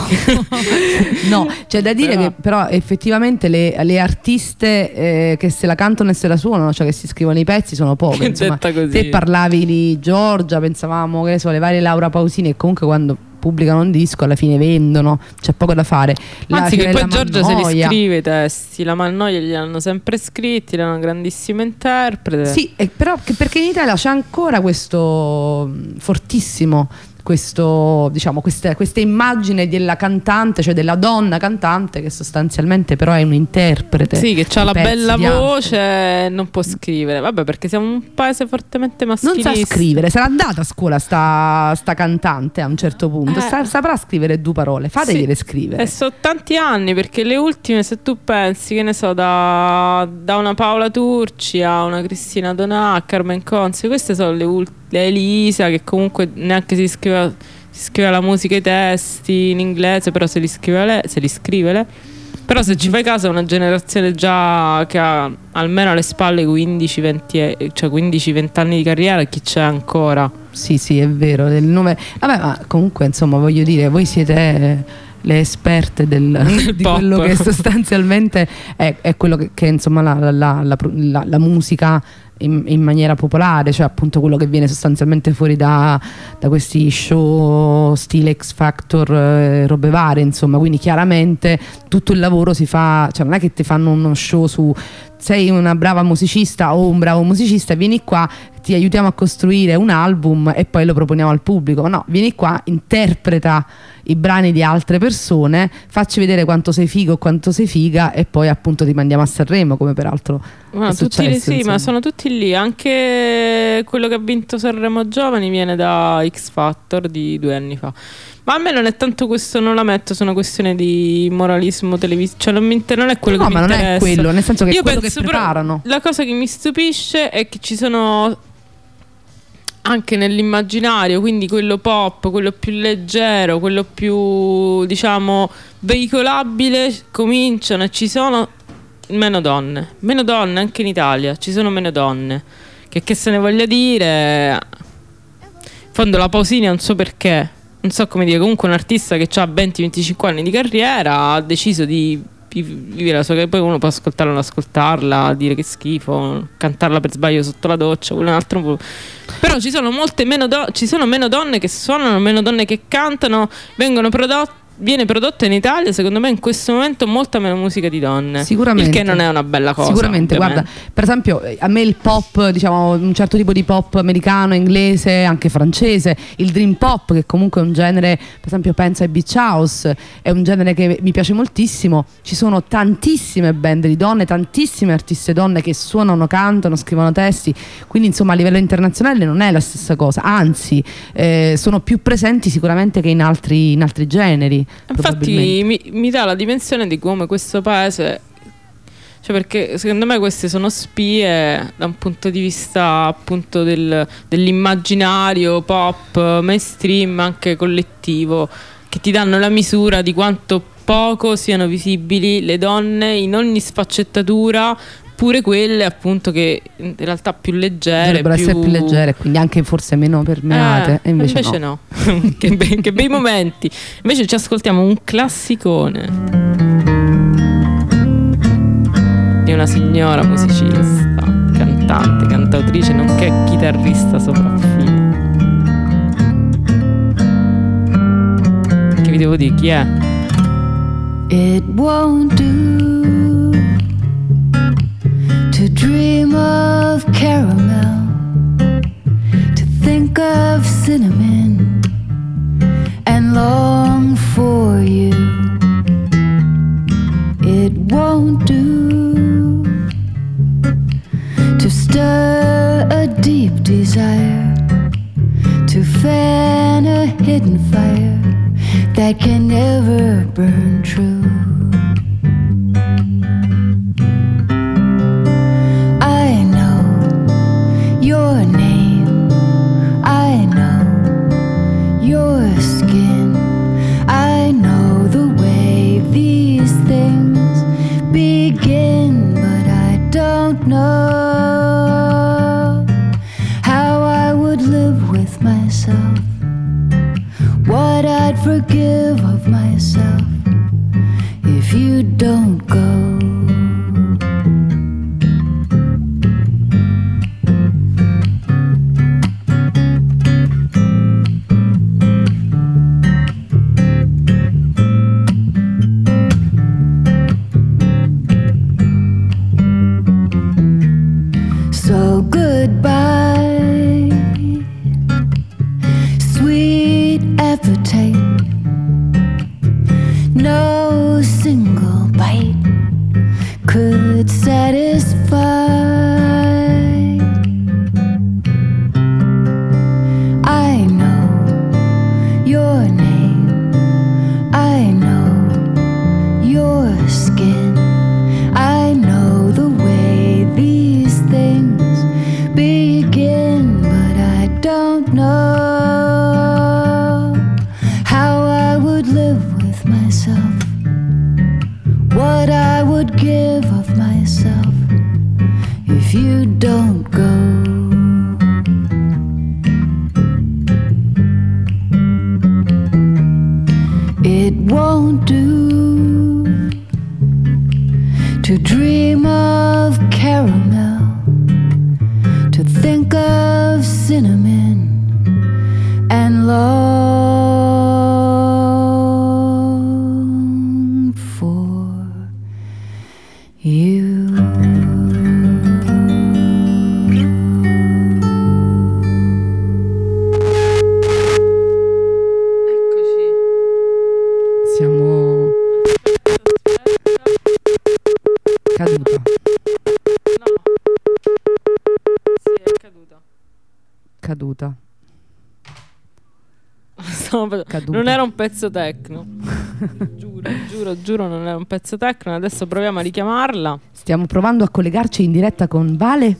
no, c'è da dire Però... che però effettivamente le, le artiste eh, che se la cantano e se la suonano, cioè che si scrivono i pezzi, sono poche. Insomma, te parlavi di Giorgia, pensavamo che ne so, le varie Laura Pausini, e comunque quando pubblicano un disco alla fine vendono, c'è poco da fare. La Anzi che poi Giorgia Mannoia, se li scrive i testi, la Mannoia li hanno sempre scritti, è una grandissima interprete. Sì, e però che perché in Italia c'è ancora questo fortissimo questo, diciamo, questa, questa immagine della cantante, cioè della donna cantante che sostanzialmente però è un interprete. Sì, che ha la bella voce e altri. non può scrivere. Vabbè, perché siamo un paese fortemente maschilista. Non sa scrivere, sarà andata a scuola sta, sta cantante a un certo punto, eh. sa, saprà scrivere due parole, fategliele sì. scrivere. E sono tanti anni, perché le ultime, se tu pensi, che ne so, da, da una Paola Turci a una Cristina Donà, a Carmen Consi, queste sono le ultime. Elisa, che comunque neanche si scriveva, si scriveva la musica e i testi in inglese, però se li scrive lei, se li scrive lei. Però se ci fai caso è una generazione già che ha almeno alle spalle quindici venti, cioè quindici venti anni di carriera, e chi c'è ancora? Sì, sì, è vero. Del nome... Vabbè, ma comunque insomma voglio dire, voi siete le esperte del, di pop. Quello che sostanzialmente è, è quello che, che insomma la, la, la, la, la musica in, in maniera popolare, cioè appunto quello che viene sostanzialmente fuori da, da questi show stile X Factor, eh, robe varie, insomma, quindi chiaramente tutto il lavoro si fa, cioè non è che ti fanno uno show su sei una brava musicista o un bravo musicista, vieni qua, ti aiutiamo a costruire un album e poi lo proponiamo al pubblico. No, vieni qua, interpreta i brani di altre persone, facci vedere quanto sei figo o quanto sei figa e poi appunto ti mandiamo a Sanremo, come peraltro ma è tutti successo, sì, insomma. ma sono tutti lì. Anche quello che ha vinto Sanremo Giovani viene da X Factor di due anni fa. Ma a me non è tanto questo, non la metto su una questione di moralismo televisivo, cioè non, mi inter- non è quello no, che ma mi non interessa. è quello, nel senso che Io è quello penso, che preparano. La cosa che mi stupisce è che ci sono anche nell'immaginario, quindi quello pop, quello più leggero, quello più diciamo veicolabile, cominciano e ci sono meno donne, meno donne anche in Italia, ci sono meno donne, che che se ne voglia dire, in fondo la Pausini non so perché, non so come dire, comunque un artista che ha venti venticinque anni di carriera ha deciso di vivere la sua, che poi uno può ascoltarla o non ascoltarla, dire che schifo, cantarla per sbaglio sotto la doccia, quello è un altro po'. Però ci sono molte meno do- ci sono meno donne che suonano, meno donne che cantano, vengono prodotte, viene prodotta in Italia secondo me in questo momento molta meno musica di donne, sicuramente, il che non è una bella cosa sicuramente, ovviamente. Guarda, per esempio a me il pop, diciamo un certo tipo di pop americano, inglese, anche francese, il dream pop, che comunque è un genere, per esempio penso ai Beach House, è un genere che mi piace moltissimo, ci sono tantissime band di donne, tantissime artiste donne che suonano, cantano, scrivono testi, quindi insomma a livello internazionale non è la stessa cosa, anzi eh, sono più presenti sicuramente che in altri, in altri generi. Infatti mi, mi dà la dimensione di come questo paese, cioè perché secondo me queste sono spie da un punto di vista appunto del, dell'immaginario pop mainstream, anche collettivo, che ti danno la misura di quanto poco siano visibili le donne in ogni sfaccettatura, pure quelle appunto che in realtà più leggere, dovrebbero più... essere più leggere, quindi anche forse meno permeate, eh, e invece, invece no, no. che, bei, che bei momenti. Invece ci ascoltiamo un classicone di una signora musicista, cantante, cantautrice, nonché chitarrista sopraffine. Che vi devo dire chi è? It won't do to dream of caramel, to think of cinnamon and long for you. It won't do to stir a deep desire, to fan a hidden fire that can never burn true. I know your name, I know your skin, I know the way these things begin, but I don't know how I would live with myself, what I'd forgive of myself if you don't go. So goodbye, sweet appetite. No single bite could satisfy. I know your name, I know your skin, I know the way these things begin, but I don't know how I would live with myself, what I would give of myself if you don't go. It won't do to dream of caramel, to think of cinnamon and long for you. Eccoci. Siamo caduta. No. Sì, è caduta. Caduta. Stavo- Caduta. Non era un pezzo techno. Giuro, giuro, giuro, non era un pezzo techno. Adesso proviamo a richiamarla. Stiamo provando a collegarci in diretta con Vale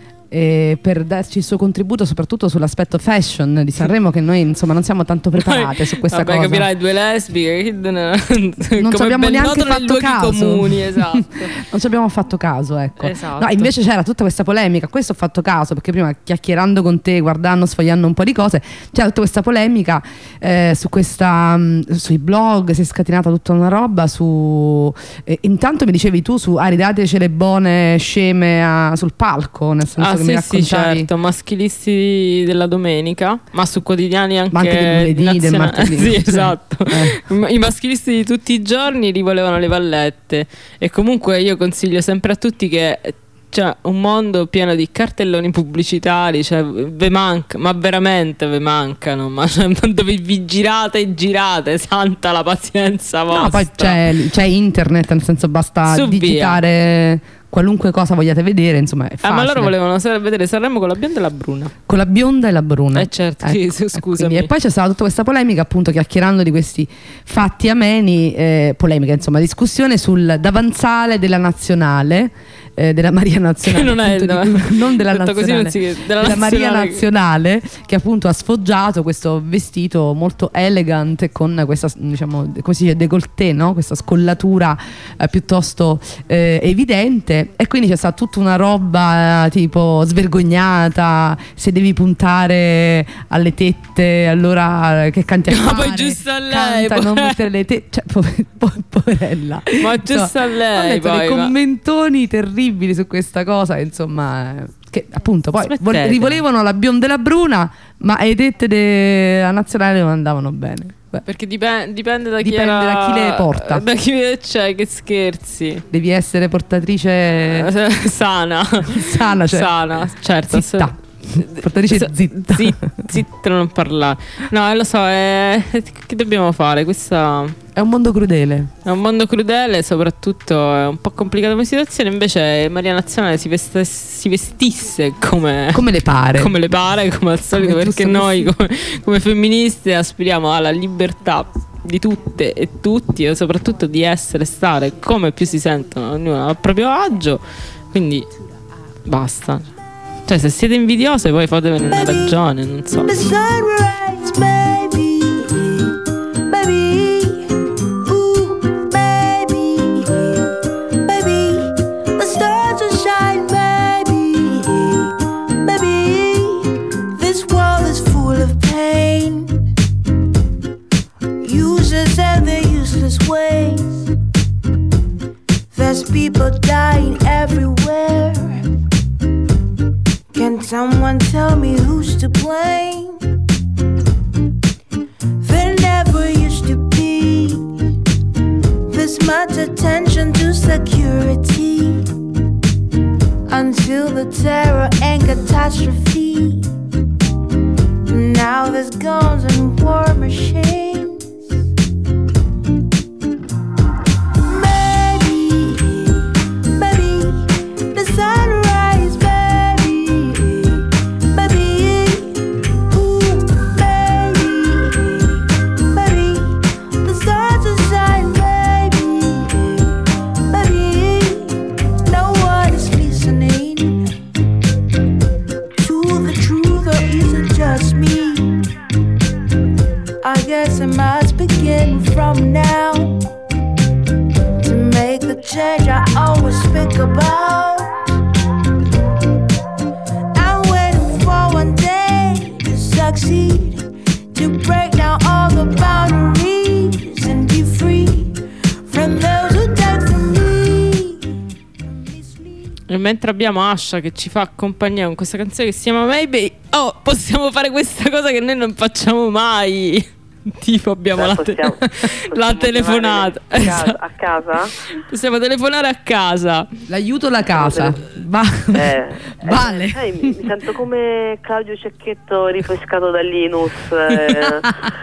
eh, per darci il suo contributo soprattutto sull'aspetto fashion di Sanremo, che noi insomma non siamo tanto preparate su questa Vabbè, cosa. capirai, due lesbiche che non, Non come ci abbiamo ben neanche noto nei fatto luoghi caso. comuni, esatto. Non ci abbiamo fatto caso, ecco. Esatto. No, invece c'era tutta questa polemica. Questo ho fatto caso perché prima, chiacchierando con te, guardando, sfogliando un po' di cose, c'era tutta questa polemica eh, su questa mh, sui blog. Si è scatenata tutta una roba su eh, intanto mi dicevi tu su aridateci le buone sceme a- sul palco, nel senso Ah che sì, mi sì, raccontavi certo, maschilisti della domenica, ma su quotidiani anche, Ma anche del lunedì, del nazionali. martedì. Sì, esatto. Eh. I maschilisti di tutti i giorni li volevano le vallette. E comunque io consiglio sempre a tutti che c'è un mondo pieno di cartelloni pubblicitari, cioè ve manca, ma veramente ve mancano, ma cioè, dove vi girate e girate, santa la pazienza vostra. No, poi c'è, c'è internet, nel senso basta Su via. digitare qualunque cosa vogliate vedere, insomma è Ah, facile. ma loro volevano sa- vedere Sanremo con la bionda e la bruna. Con la bionda e la bruna. Eh certo, Ecco, sì, e scusami. quindi- E poi c'è stata tutta questa polemica, appunto, chiacchierando di questi fatti ameni, eh, polemica, insomma, discussione sul davanzale della nazionale, eh, della Maria Nazionale, Che non è appunto, il- di- non della detto così nazionale, non si chiede, della della Maria nazionale. Nazionale, che appunto ha sfoggiato questo vestito molto elegant con questa, diciamo, come si dice, décolleté, no? Questa scollatura eh, piuttosto eh, evidente, e quindi c'è stata tutta una roba eh, tipo svergognata, se devi puntare alle tette allora eh, che canti a Ma fare, poi giusto a lei, canta, poi- non mettere le tette, cioè, po- po- poverella, Ma giusto a lei, ho letto poi, dei ma- commentoni terribili su questa cosa, insomma, eh, che appunto poi Smettete. vol- rivolevano la bionda e la bruna, ma le tette della nazionale non andavano bene. Beh, Perché dipen- dipende da chi Dipende era- da chi le porta. Da chi le c'è, che scherzi. devi essere portatrice Eh, Sana. sana, cioè, Sana, certo. zitta. ass- Portatrice zitta. Zitta, zitta, non parlare. No, lo so, è... che dobbiamo fare? Questa è un mondo crudele. È un mondo crudele, soprattutto è un po' complicata come situazione. Invece Maria Nazionale si, veste, si vestisse come, come le pare. Come le pare, come al solito, come perché noi come, come femministe aspiriamo alla libertà di tutte e tutti, e soprattutto di essere, stare come più si sentono, ognuno a proprio agio. Quindi basta. Cioè, se siete invidiose poi fatevene una ragione, non so. Ways. There's people dying everywhere. Can someone tell me who's to blame? There never used to be this much attention to security until the terror and catastrophe. Now there's guns and war machines. From now to make the change I always speak about. I'm waiting for one day to succeed, to break down all the boundaries and be free from those who died for me. E mentre abbiamo Asha che ci fa compagnia con questa canzone che si chiama Maybe, oh, possiamo fare questa cosa che noi non facciamo mai. Tipo abbiamo Beh, la, te- possiamo, possiamo la telefonata a casa, a casa? Possiamo telefonare a casa. L'aiuto la casa Va- eh, Vale eh, sai, mi, mi sento come Claudio Cecchetto ripescato da Linus, eh,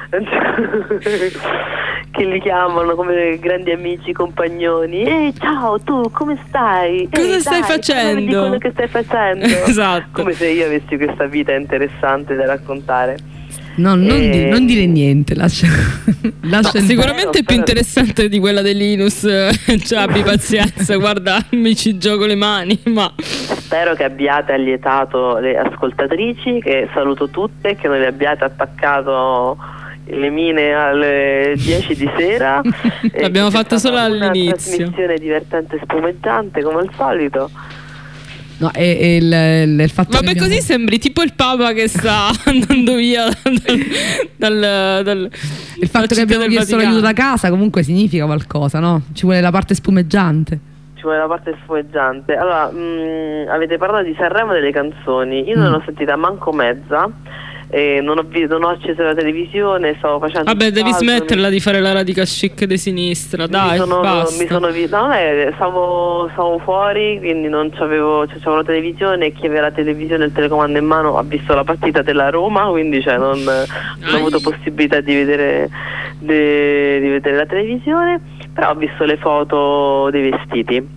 che li chiamano come grandi amici, compagnoni. Ehi, ciao, tu come stai? Cosa Ehi, stai dai, facendo? Di quello che stai facendo. Esatto. Come se io avessi questa vita interessante da raccontare. No, non, e... di, non dire niente, lascia, lascia no, sicuramente è più interessante di quella di Linus. Cioè, abbi pazienza, guarda, mi ci gioco le mani. Ma spero che abbiate allietato le ascoltatrici, che saluto tutte, che non le abbiate attaccato le mine alle dieci di sera. L'abbiamo fatto solo all'inizio. Una trasmissione divertente e spumeggiante come al solito. No, è, è il, il, il fatto Vabbè, che così abbiamo... sembri tipo il Papa che sta andando via dal, dal, dal il fatto che abbiamo chiesto l'aiuto da casa comunque significa qualcosa, no? Ci vuole la parte spumeggiante. Ci vuole la parte spumeggiante. Allora, mh, avete parlato di Sanremo delle canzoni. Io mm. non ho sentita manco mezza. E non, ho, non ho acceso la televisione, stavo facendo. Vabbè, devi altro, smetterla mi... di fare la radical chic di sinistra, dai. Mi sono, basta. mi sono vi... no, non è, stavo, stavo fuori, quindi non c'avevo, cioè, c'avevo la televisione, e chi aveva la televisione e il telecomando in mano ha visto la partita della Roma, quindi cioè, non, non ho avuto possibilità di vedere, di, di vedere la televisione, però ho visto le foto dei vestiti.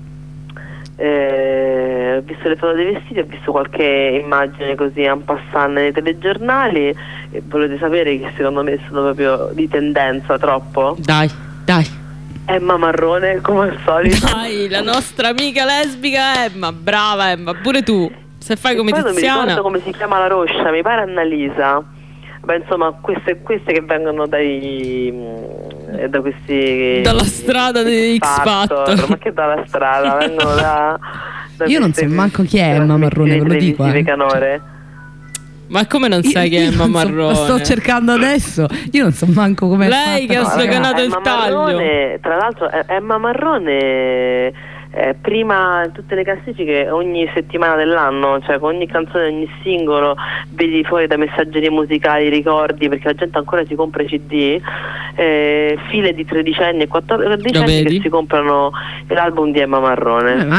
Eh, ho visto le foto dei vestiti, ho visto qualche immagine così en passant nei telegiornali, e volete sapere che secondo me sono proprio di tendenza troppo? Dai, dai. Emma Marrone, come al solito. Dai, la nostra amica lesbica Emma, brava Emma, pure tu. Se fai come Tiziana. Non mi ricordo come si chiama la roscia, mi pare Annalisa. Beh, insomma, queste, queste che vengono dai da questi dalla strada di X Factor. Ma che dalla strada? Vengono da, da io non so manco chi è Emma Marrone, ve lo dico, eh. Canore. Ma come non sai io, chi è Emma Marrone? So, lo sto cercando adesso. Io non so manco come lei che ha sdoganato il taglio. Marrone, tra l'altro Emma Marrone Eh, prima in tutte le classifiche ogni settimana dell'anno, cioè con ogni canzone, ogni singolo vedi fuori da messaggerie musicali, ricordi, perché la gente ancora si compra i C D, eh, file di tredicenni e quattordicenni che si comprano l'album di Emma Marrone. Eh, ma, cioè,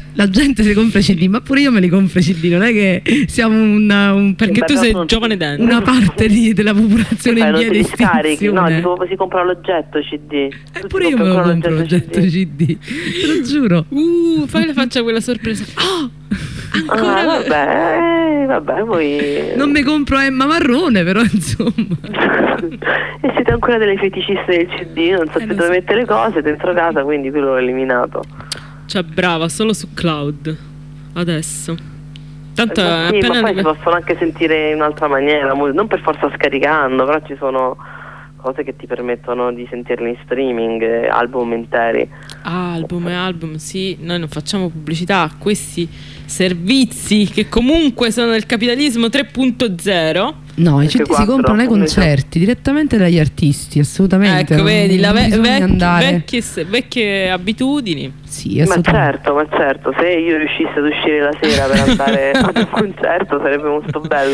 La gente si compra i C D, ma pure io me li compro i C D, non è che siamo una, un, perché Beh, tu però sei non- giovane dentro. una parte di- della popolazione Fai, in non via ti di scarichi, no, estinzione. tipo, si compra l'oggetto C D. Eh, Tu pure ti io me compri lo compro l'oggetto C D, te lo giuro. Uh, fai la faccia quella sorpresa. Oh, ancora Ah, la- vabbè, eh, vabbè, voi Non mi compro Emma Marrone, però insomma. e siete ancora delle feticiste del C D, non sapete lo dove so. mettere le cose dentro casa, quindi quello l'ho eliminato. Cioè, brava, solo su cloud. Adesso. Tanto Ma è sì, appena ma poi si arriva- possono anche sentire in un'altra maniera, mu- non per forza scaricando, però ci sono cose che ti permettono di sentirli in streaming, eh, album interi. album e album, sì, noi non facciamo pubblicità a questi servizi che comunque sono il capitalismo tre punto zero. No, i Perché C D si quattro, comprano ai come concerti direttamente dagli artisti, assolutamente. Ecco, non- vedi, la non ve- bisogna vec- andare. vecchie, vecchie abitudini. Sì, Ma assolutamente. certo, ma certo, se io riuscissi ad uscire la sera per andare ad un concerto sarebbe molto bello.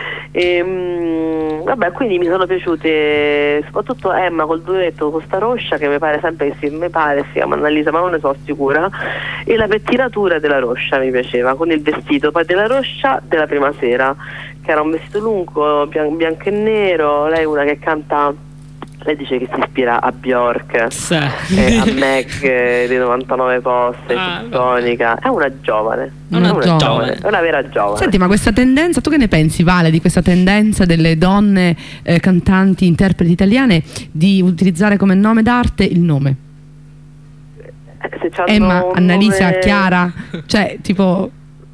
E, vabbè, quindi mi sono piaciute soprattutto Emma col duetto con sta Roscia, che mi pare sempre che si, mi pare si chiama Annalisa, ma non ne sono sicura, e la pettinatura della Roscia mi piaceva, con il vestito poi della Roscia della prima sera, che era un vestito lungo, bian- bianco e nero. Lei è una che canta, lei dice che si ispira a Bjork, Sì. eh, a Meg eh, dei novantanove poste, Ah, Tonica. È una giovane, Una è giovane. è una vera giovane. Senti, ma questa tendenza, tu che ne pensi, Vale, di questa tendenza delle donne eh, cantanti, interpreti italiane di utilizzare come nome d'arte il nome? Eh, se c'hanno Emma, un Annalisa, nome- Chiara, cioè tipo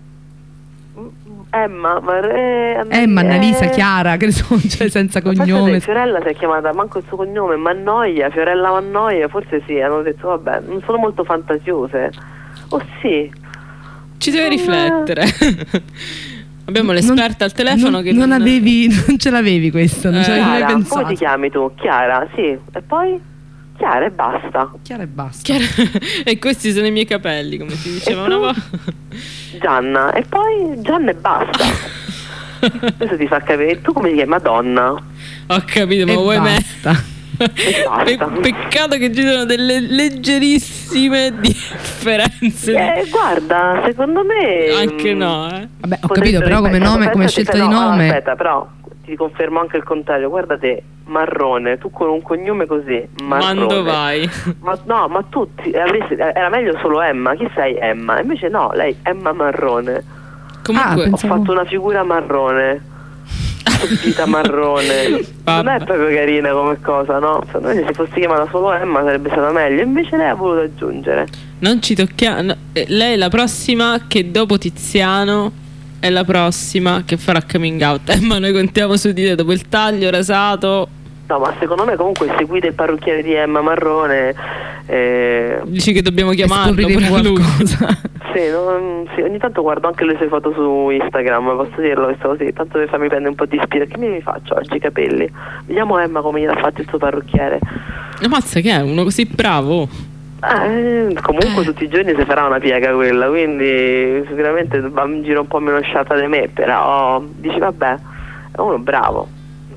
Emma, ma eh, Emma, eh, Annalisa, Chiara, che ne so, cioè senza ma pensate, cognome. Fiorella si è chiamata manco il suo cognome, Mannoia, Fiorella Mannoia, forse sì, hanno detto vabbè, non sono molto fantasiose. Oh sì. Ci deve Non- riflettere. Abbiamo l'esperta al telefono non, che non avevi, non ce l'avevi questo, non Eh. ce l'avevi mai Chiara, pensato. come ti chiami tu? Chiara, sì. E poi? Chiara e basta. Chiara e basta. Chiara- e questi sono i miei capelli, come si diceva E una tu? volta. Gianna, e poi Gianna e basta. Questo ti fa capire. E tu come ti chiami? Madonna. Ho capito, ma E vuoi me? basta. E basta. Pe- peccato che ci sono delle leggerissime differenze. Eh, guarda, secondo me Anche mm, no, eh. Vabbè, ho potrebbero- capito, però come aspetta, nome, come aspetta, scelta di no, nome. Aspetta, però ti confermo anche il contrario. Guarda te, Marrone, tu con un cognome così, Marrone. Quando vai? Ma no, ma tu ti- avresti- era meglio solo Emma. Chi sei Emma? Invece no, lei Emma Marrone. Comunque, Ah, Ho pensavo- fatto una figura marrone. Vita marrone. Non Vabbè. è proprio carina come cosa, no? Secondo me se si fosse chiamata solo Emma sarebbe stata meglio. Invece lei ha voluto aggiungere. non ci tocchiamo. no, eh, lei è la prossima che dopo Tiziano è la prossima che farà coming out. Eh, ma noi contiamo su di te dopo il taglio rasato. No, ma secondo me comunque seguite il parrucchiere di Emma Marrone. Eh, Dici che dobbiamo chiamarlo Scopriremo pure lui. qualcosa. sì, non- sì, ogni tanto guardo anche le sue foto su Instagram, posso dirlo questa così, tanto per farmi prendere un po' di ispirazione. Che mi faccio oggi i capelli? Vediamo Emma come gliel'ha fatto il suo parrucchiere. Ammazza, che è uno così bravo. Eh, comunque tutti i giorni si farà una piega quella, quindi sicuramente va in giro un po' meno sciata di me, però dici vabbè, è uno bravo.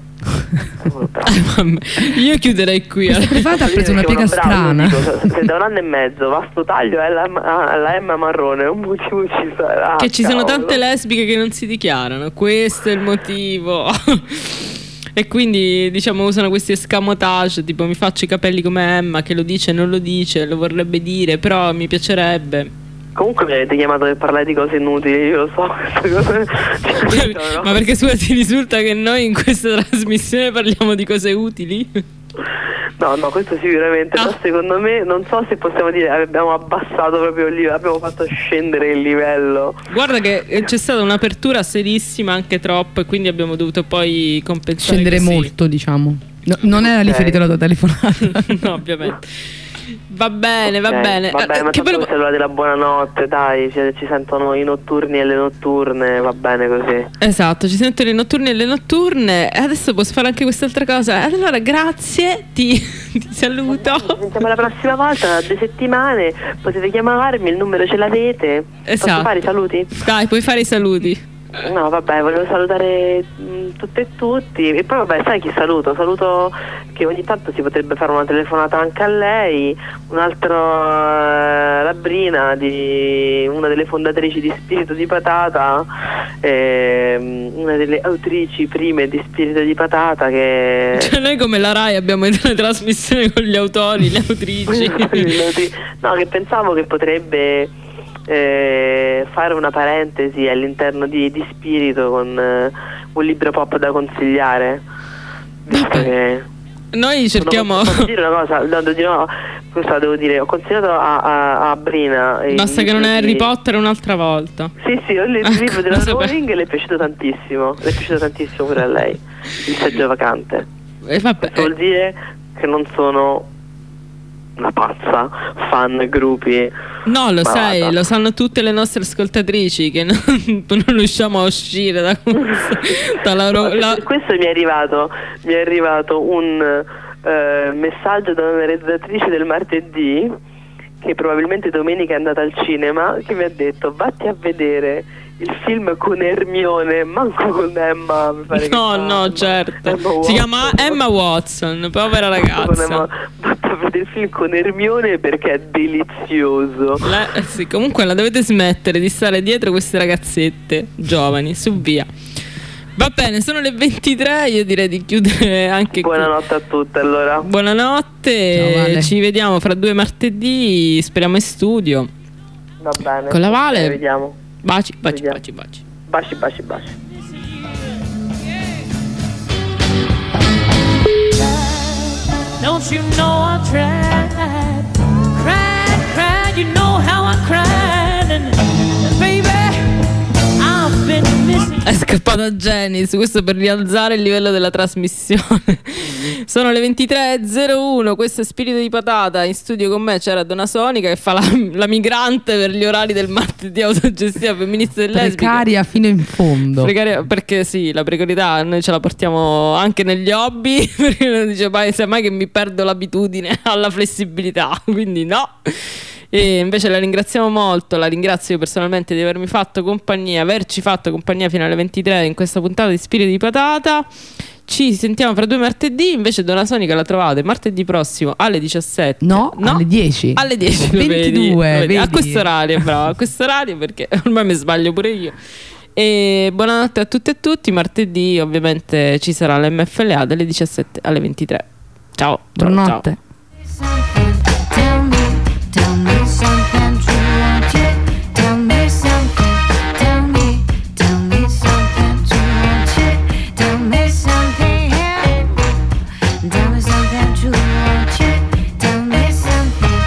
È uno bravo. Vabbè, io chiuderei qui. Questa privata ha preso una Dico, piega uno bravo, strana. dico, se- se da un anno e mezzo va sto taglio alla, alla Emma Marrone, un motivo ci sarà. Che ci sono cavolo. tante lesbiche che non si dichiarano, questo è il motivo. E quindi diciamo usano questi escamotage, tipo mi faccio i capelli come Emma, che lo dice, non lo dice, lo vorrebbe dire, però mi piacerebbe. Comunque mi avete chiamato per parlare di cose inutili, io lo so queste cose. No, Ma perché scusa, ti risulta che noi in questa trasmissione parliamo di cose utili? no, no, questo sicuramente, Ah. però secondo me non so se possiamo dire abbiamo abbassato proprio il livello, abbiamo fatto scendere il livello. Guarda che eh, c'è stata un'apertura serissima, anche troppo, e quindi abbiamo dovuto poi compensare Scendere così. molto, diciamo. No, non era Ok. riferito alla tua telefonata. No, ovviamente. Va bene, va Ok, bene. Va bene, Eh, ma che tanto bello- questa è l'ora della buonanotte, dai, ci, ci sentono i notturni e le notturne, va bene così. Esatto, ci sentono le notturne e le notturne. E adesso posso fare anche quest'altra cosa. Allora, grazie, ti, ti saluto. Ci sentiamo la prossima volta, tra due settimane, potete chiamarmi, il numero ce l'avete. Esatto. Posso fare i saluti? Dai, puoi fare i saluti. No, vabbè, volevo salutare mh, tutte e tutti. E poi vabbè, sai chi saluto? Saluto che ogni tanto si potrebbe fare una telefonata anche a lei, un altro uh, Labrina, di una delle fondatrici di Spirito di Patata, eh, una delle autrici prime di Spirito di Patata, che cioè noi come la Rai abbiamo in trasmissione con gli autori, le autrici. No, che pensavo che potrebbe eh, fare una parentesi all'interno di, di Spirito con eh, un libro pop da consigliare, visto che noi cerchiamo. Posso dire una cosa? No, devo dire, no, cosa devo dire? Ho consigliato a, a, a Brina. Basta che non è Harry di... Potter un'altra volta. Sì, sì, ho letto il ecco, libro della Rowling e le è piaciuto tantissimo. Le è piaciuto tantissimo pure a lei. Il saggio vacante. E vabbè. Vuol dire che non sono una pazza fan gruppi. No, lo malata. sai, lo sanno tutte le nostre ascoltatrici che non, non riusciamo a uscire da questo. Dalla ro- la... Questo mi è arrivato, mi è arrivato un eh, messaggio da una redattrice del martedì, che probabilmente domenica è andata al cinema, che mi ha detto: vatti a vedere il film con Hermione, manco con Emma, mi pare. No, che no, fa. certo. Emma Si chiama Emma Watson, povera ragazza. Vatti a vedere il film con Hermione perché è delizioso. La, sì, comunque la dovete smettere di stare dietro queste ragazzette giovani, su via. Va bene, sono le ventitré, io direi di chiudere anche qui. Buonanotte a tutte allora. Buonanotte. Ciao, Vale. Ci vediamo fra due martedì, speriamo in studio. Va bene. Con la Vale. Ok, vediamo. Baci, baci, Vediamo. baci, baci. Baci, baci, baci. Don't you know I tried, cried, cried, you know how I cried, and baby, I've been missing. È scappata Jenny, su questo per rialzare il livello della trasmissione. Sono le ventitré e zero uno, questo è Spirito di Patata. In studio con me c'era Donna Sonica che fa la, la migrante per gli orari del martedì, autogestiva femminista e lesbica. Precaria fino in fondo. Precaria, perché sì, la precarietà noi ce la portiamo anche negli hobby, perché uno dice mai, se mai che mi perdo l'abitudine alla flessibilità, quindi no. E invece la ringraziamo molto, la ringrazio io personalmente di avermi fatto compagnia, averci fatto compagnia fino alle ventitré in questa puntata di Spirito di Patata. Ci sentiamo fra due martedì. Invece Donna Sonica la trovate martedì prossimo alle diciassette. No, no, alle dieci. Alle dieci, lo ventidue, vedi, lo vedi. vedi. A questo orario, bravo, a questo orario, perché ormai mi sbaglio pure io. E buonanotte a tutti e a tutti. Martedì ovviamente ci sarà l'M F L A dalle diciassette alle ventitré. Ciao, ciao, Buonanotte. ciao. Tell me, tell me something true, won't you? Tell me something, tell me, tell me something true, won't you? Tell me something, tell me something true, won't you? Tell me something.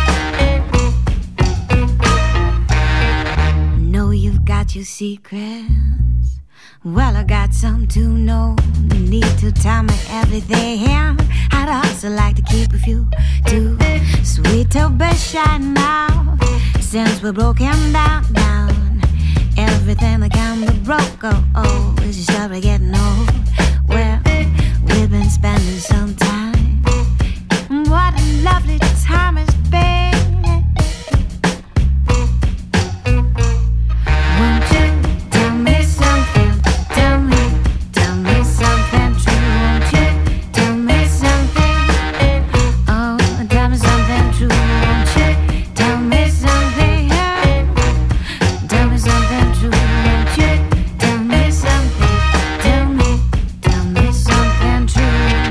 Know you've got your secrets. Well, I got some to know. Need to tell me everything. I'd also like to keep a few too. Sweet to be shy now. Since we're broken down, down. Everything that can be broke, oh, oh, is just start getting old. Well, we've been spending some time. What a lovely time it's been. Won't you tell me something? Tell me, tell me something true, won't you? Tell me something. Oh, tell me something true, won't you? Tell me something. Tell me something true, won't you? Tell me something. Tell me, tell me something true.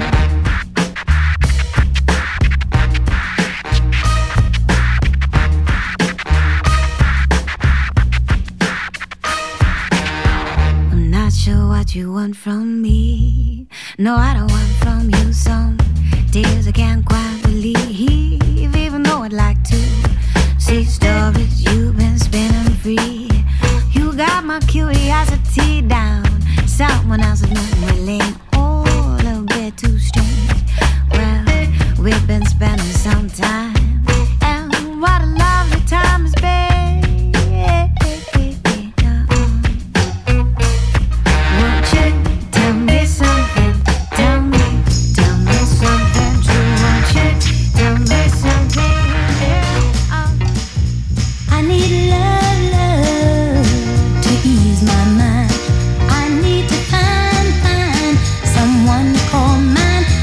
I'm not sure what you want from me. No, I don't want from you some tears I can't quite believe. Even though I'd like to see stories you've been spinning free. You got my curiosity down. Someone else is not willing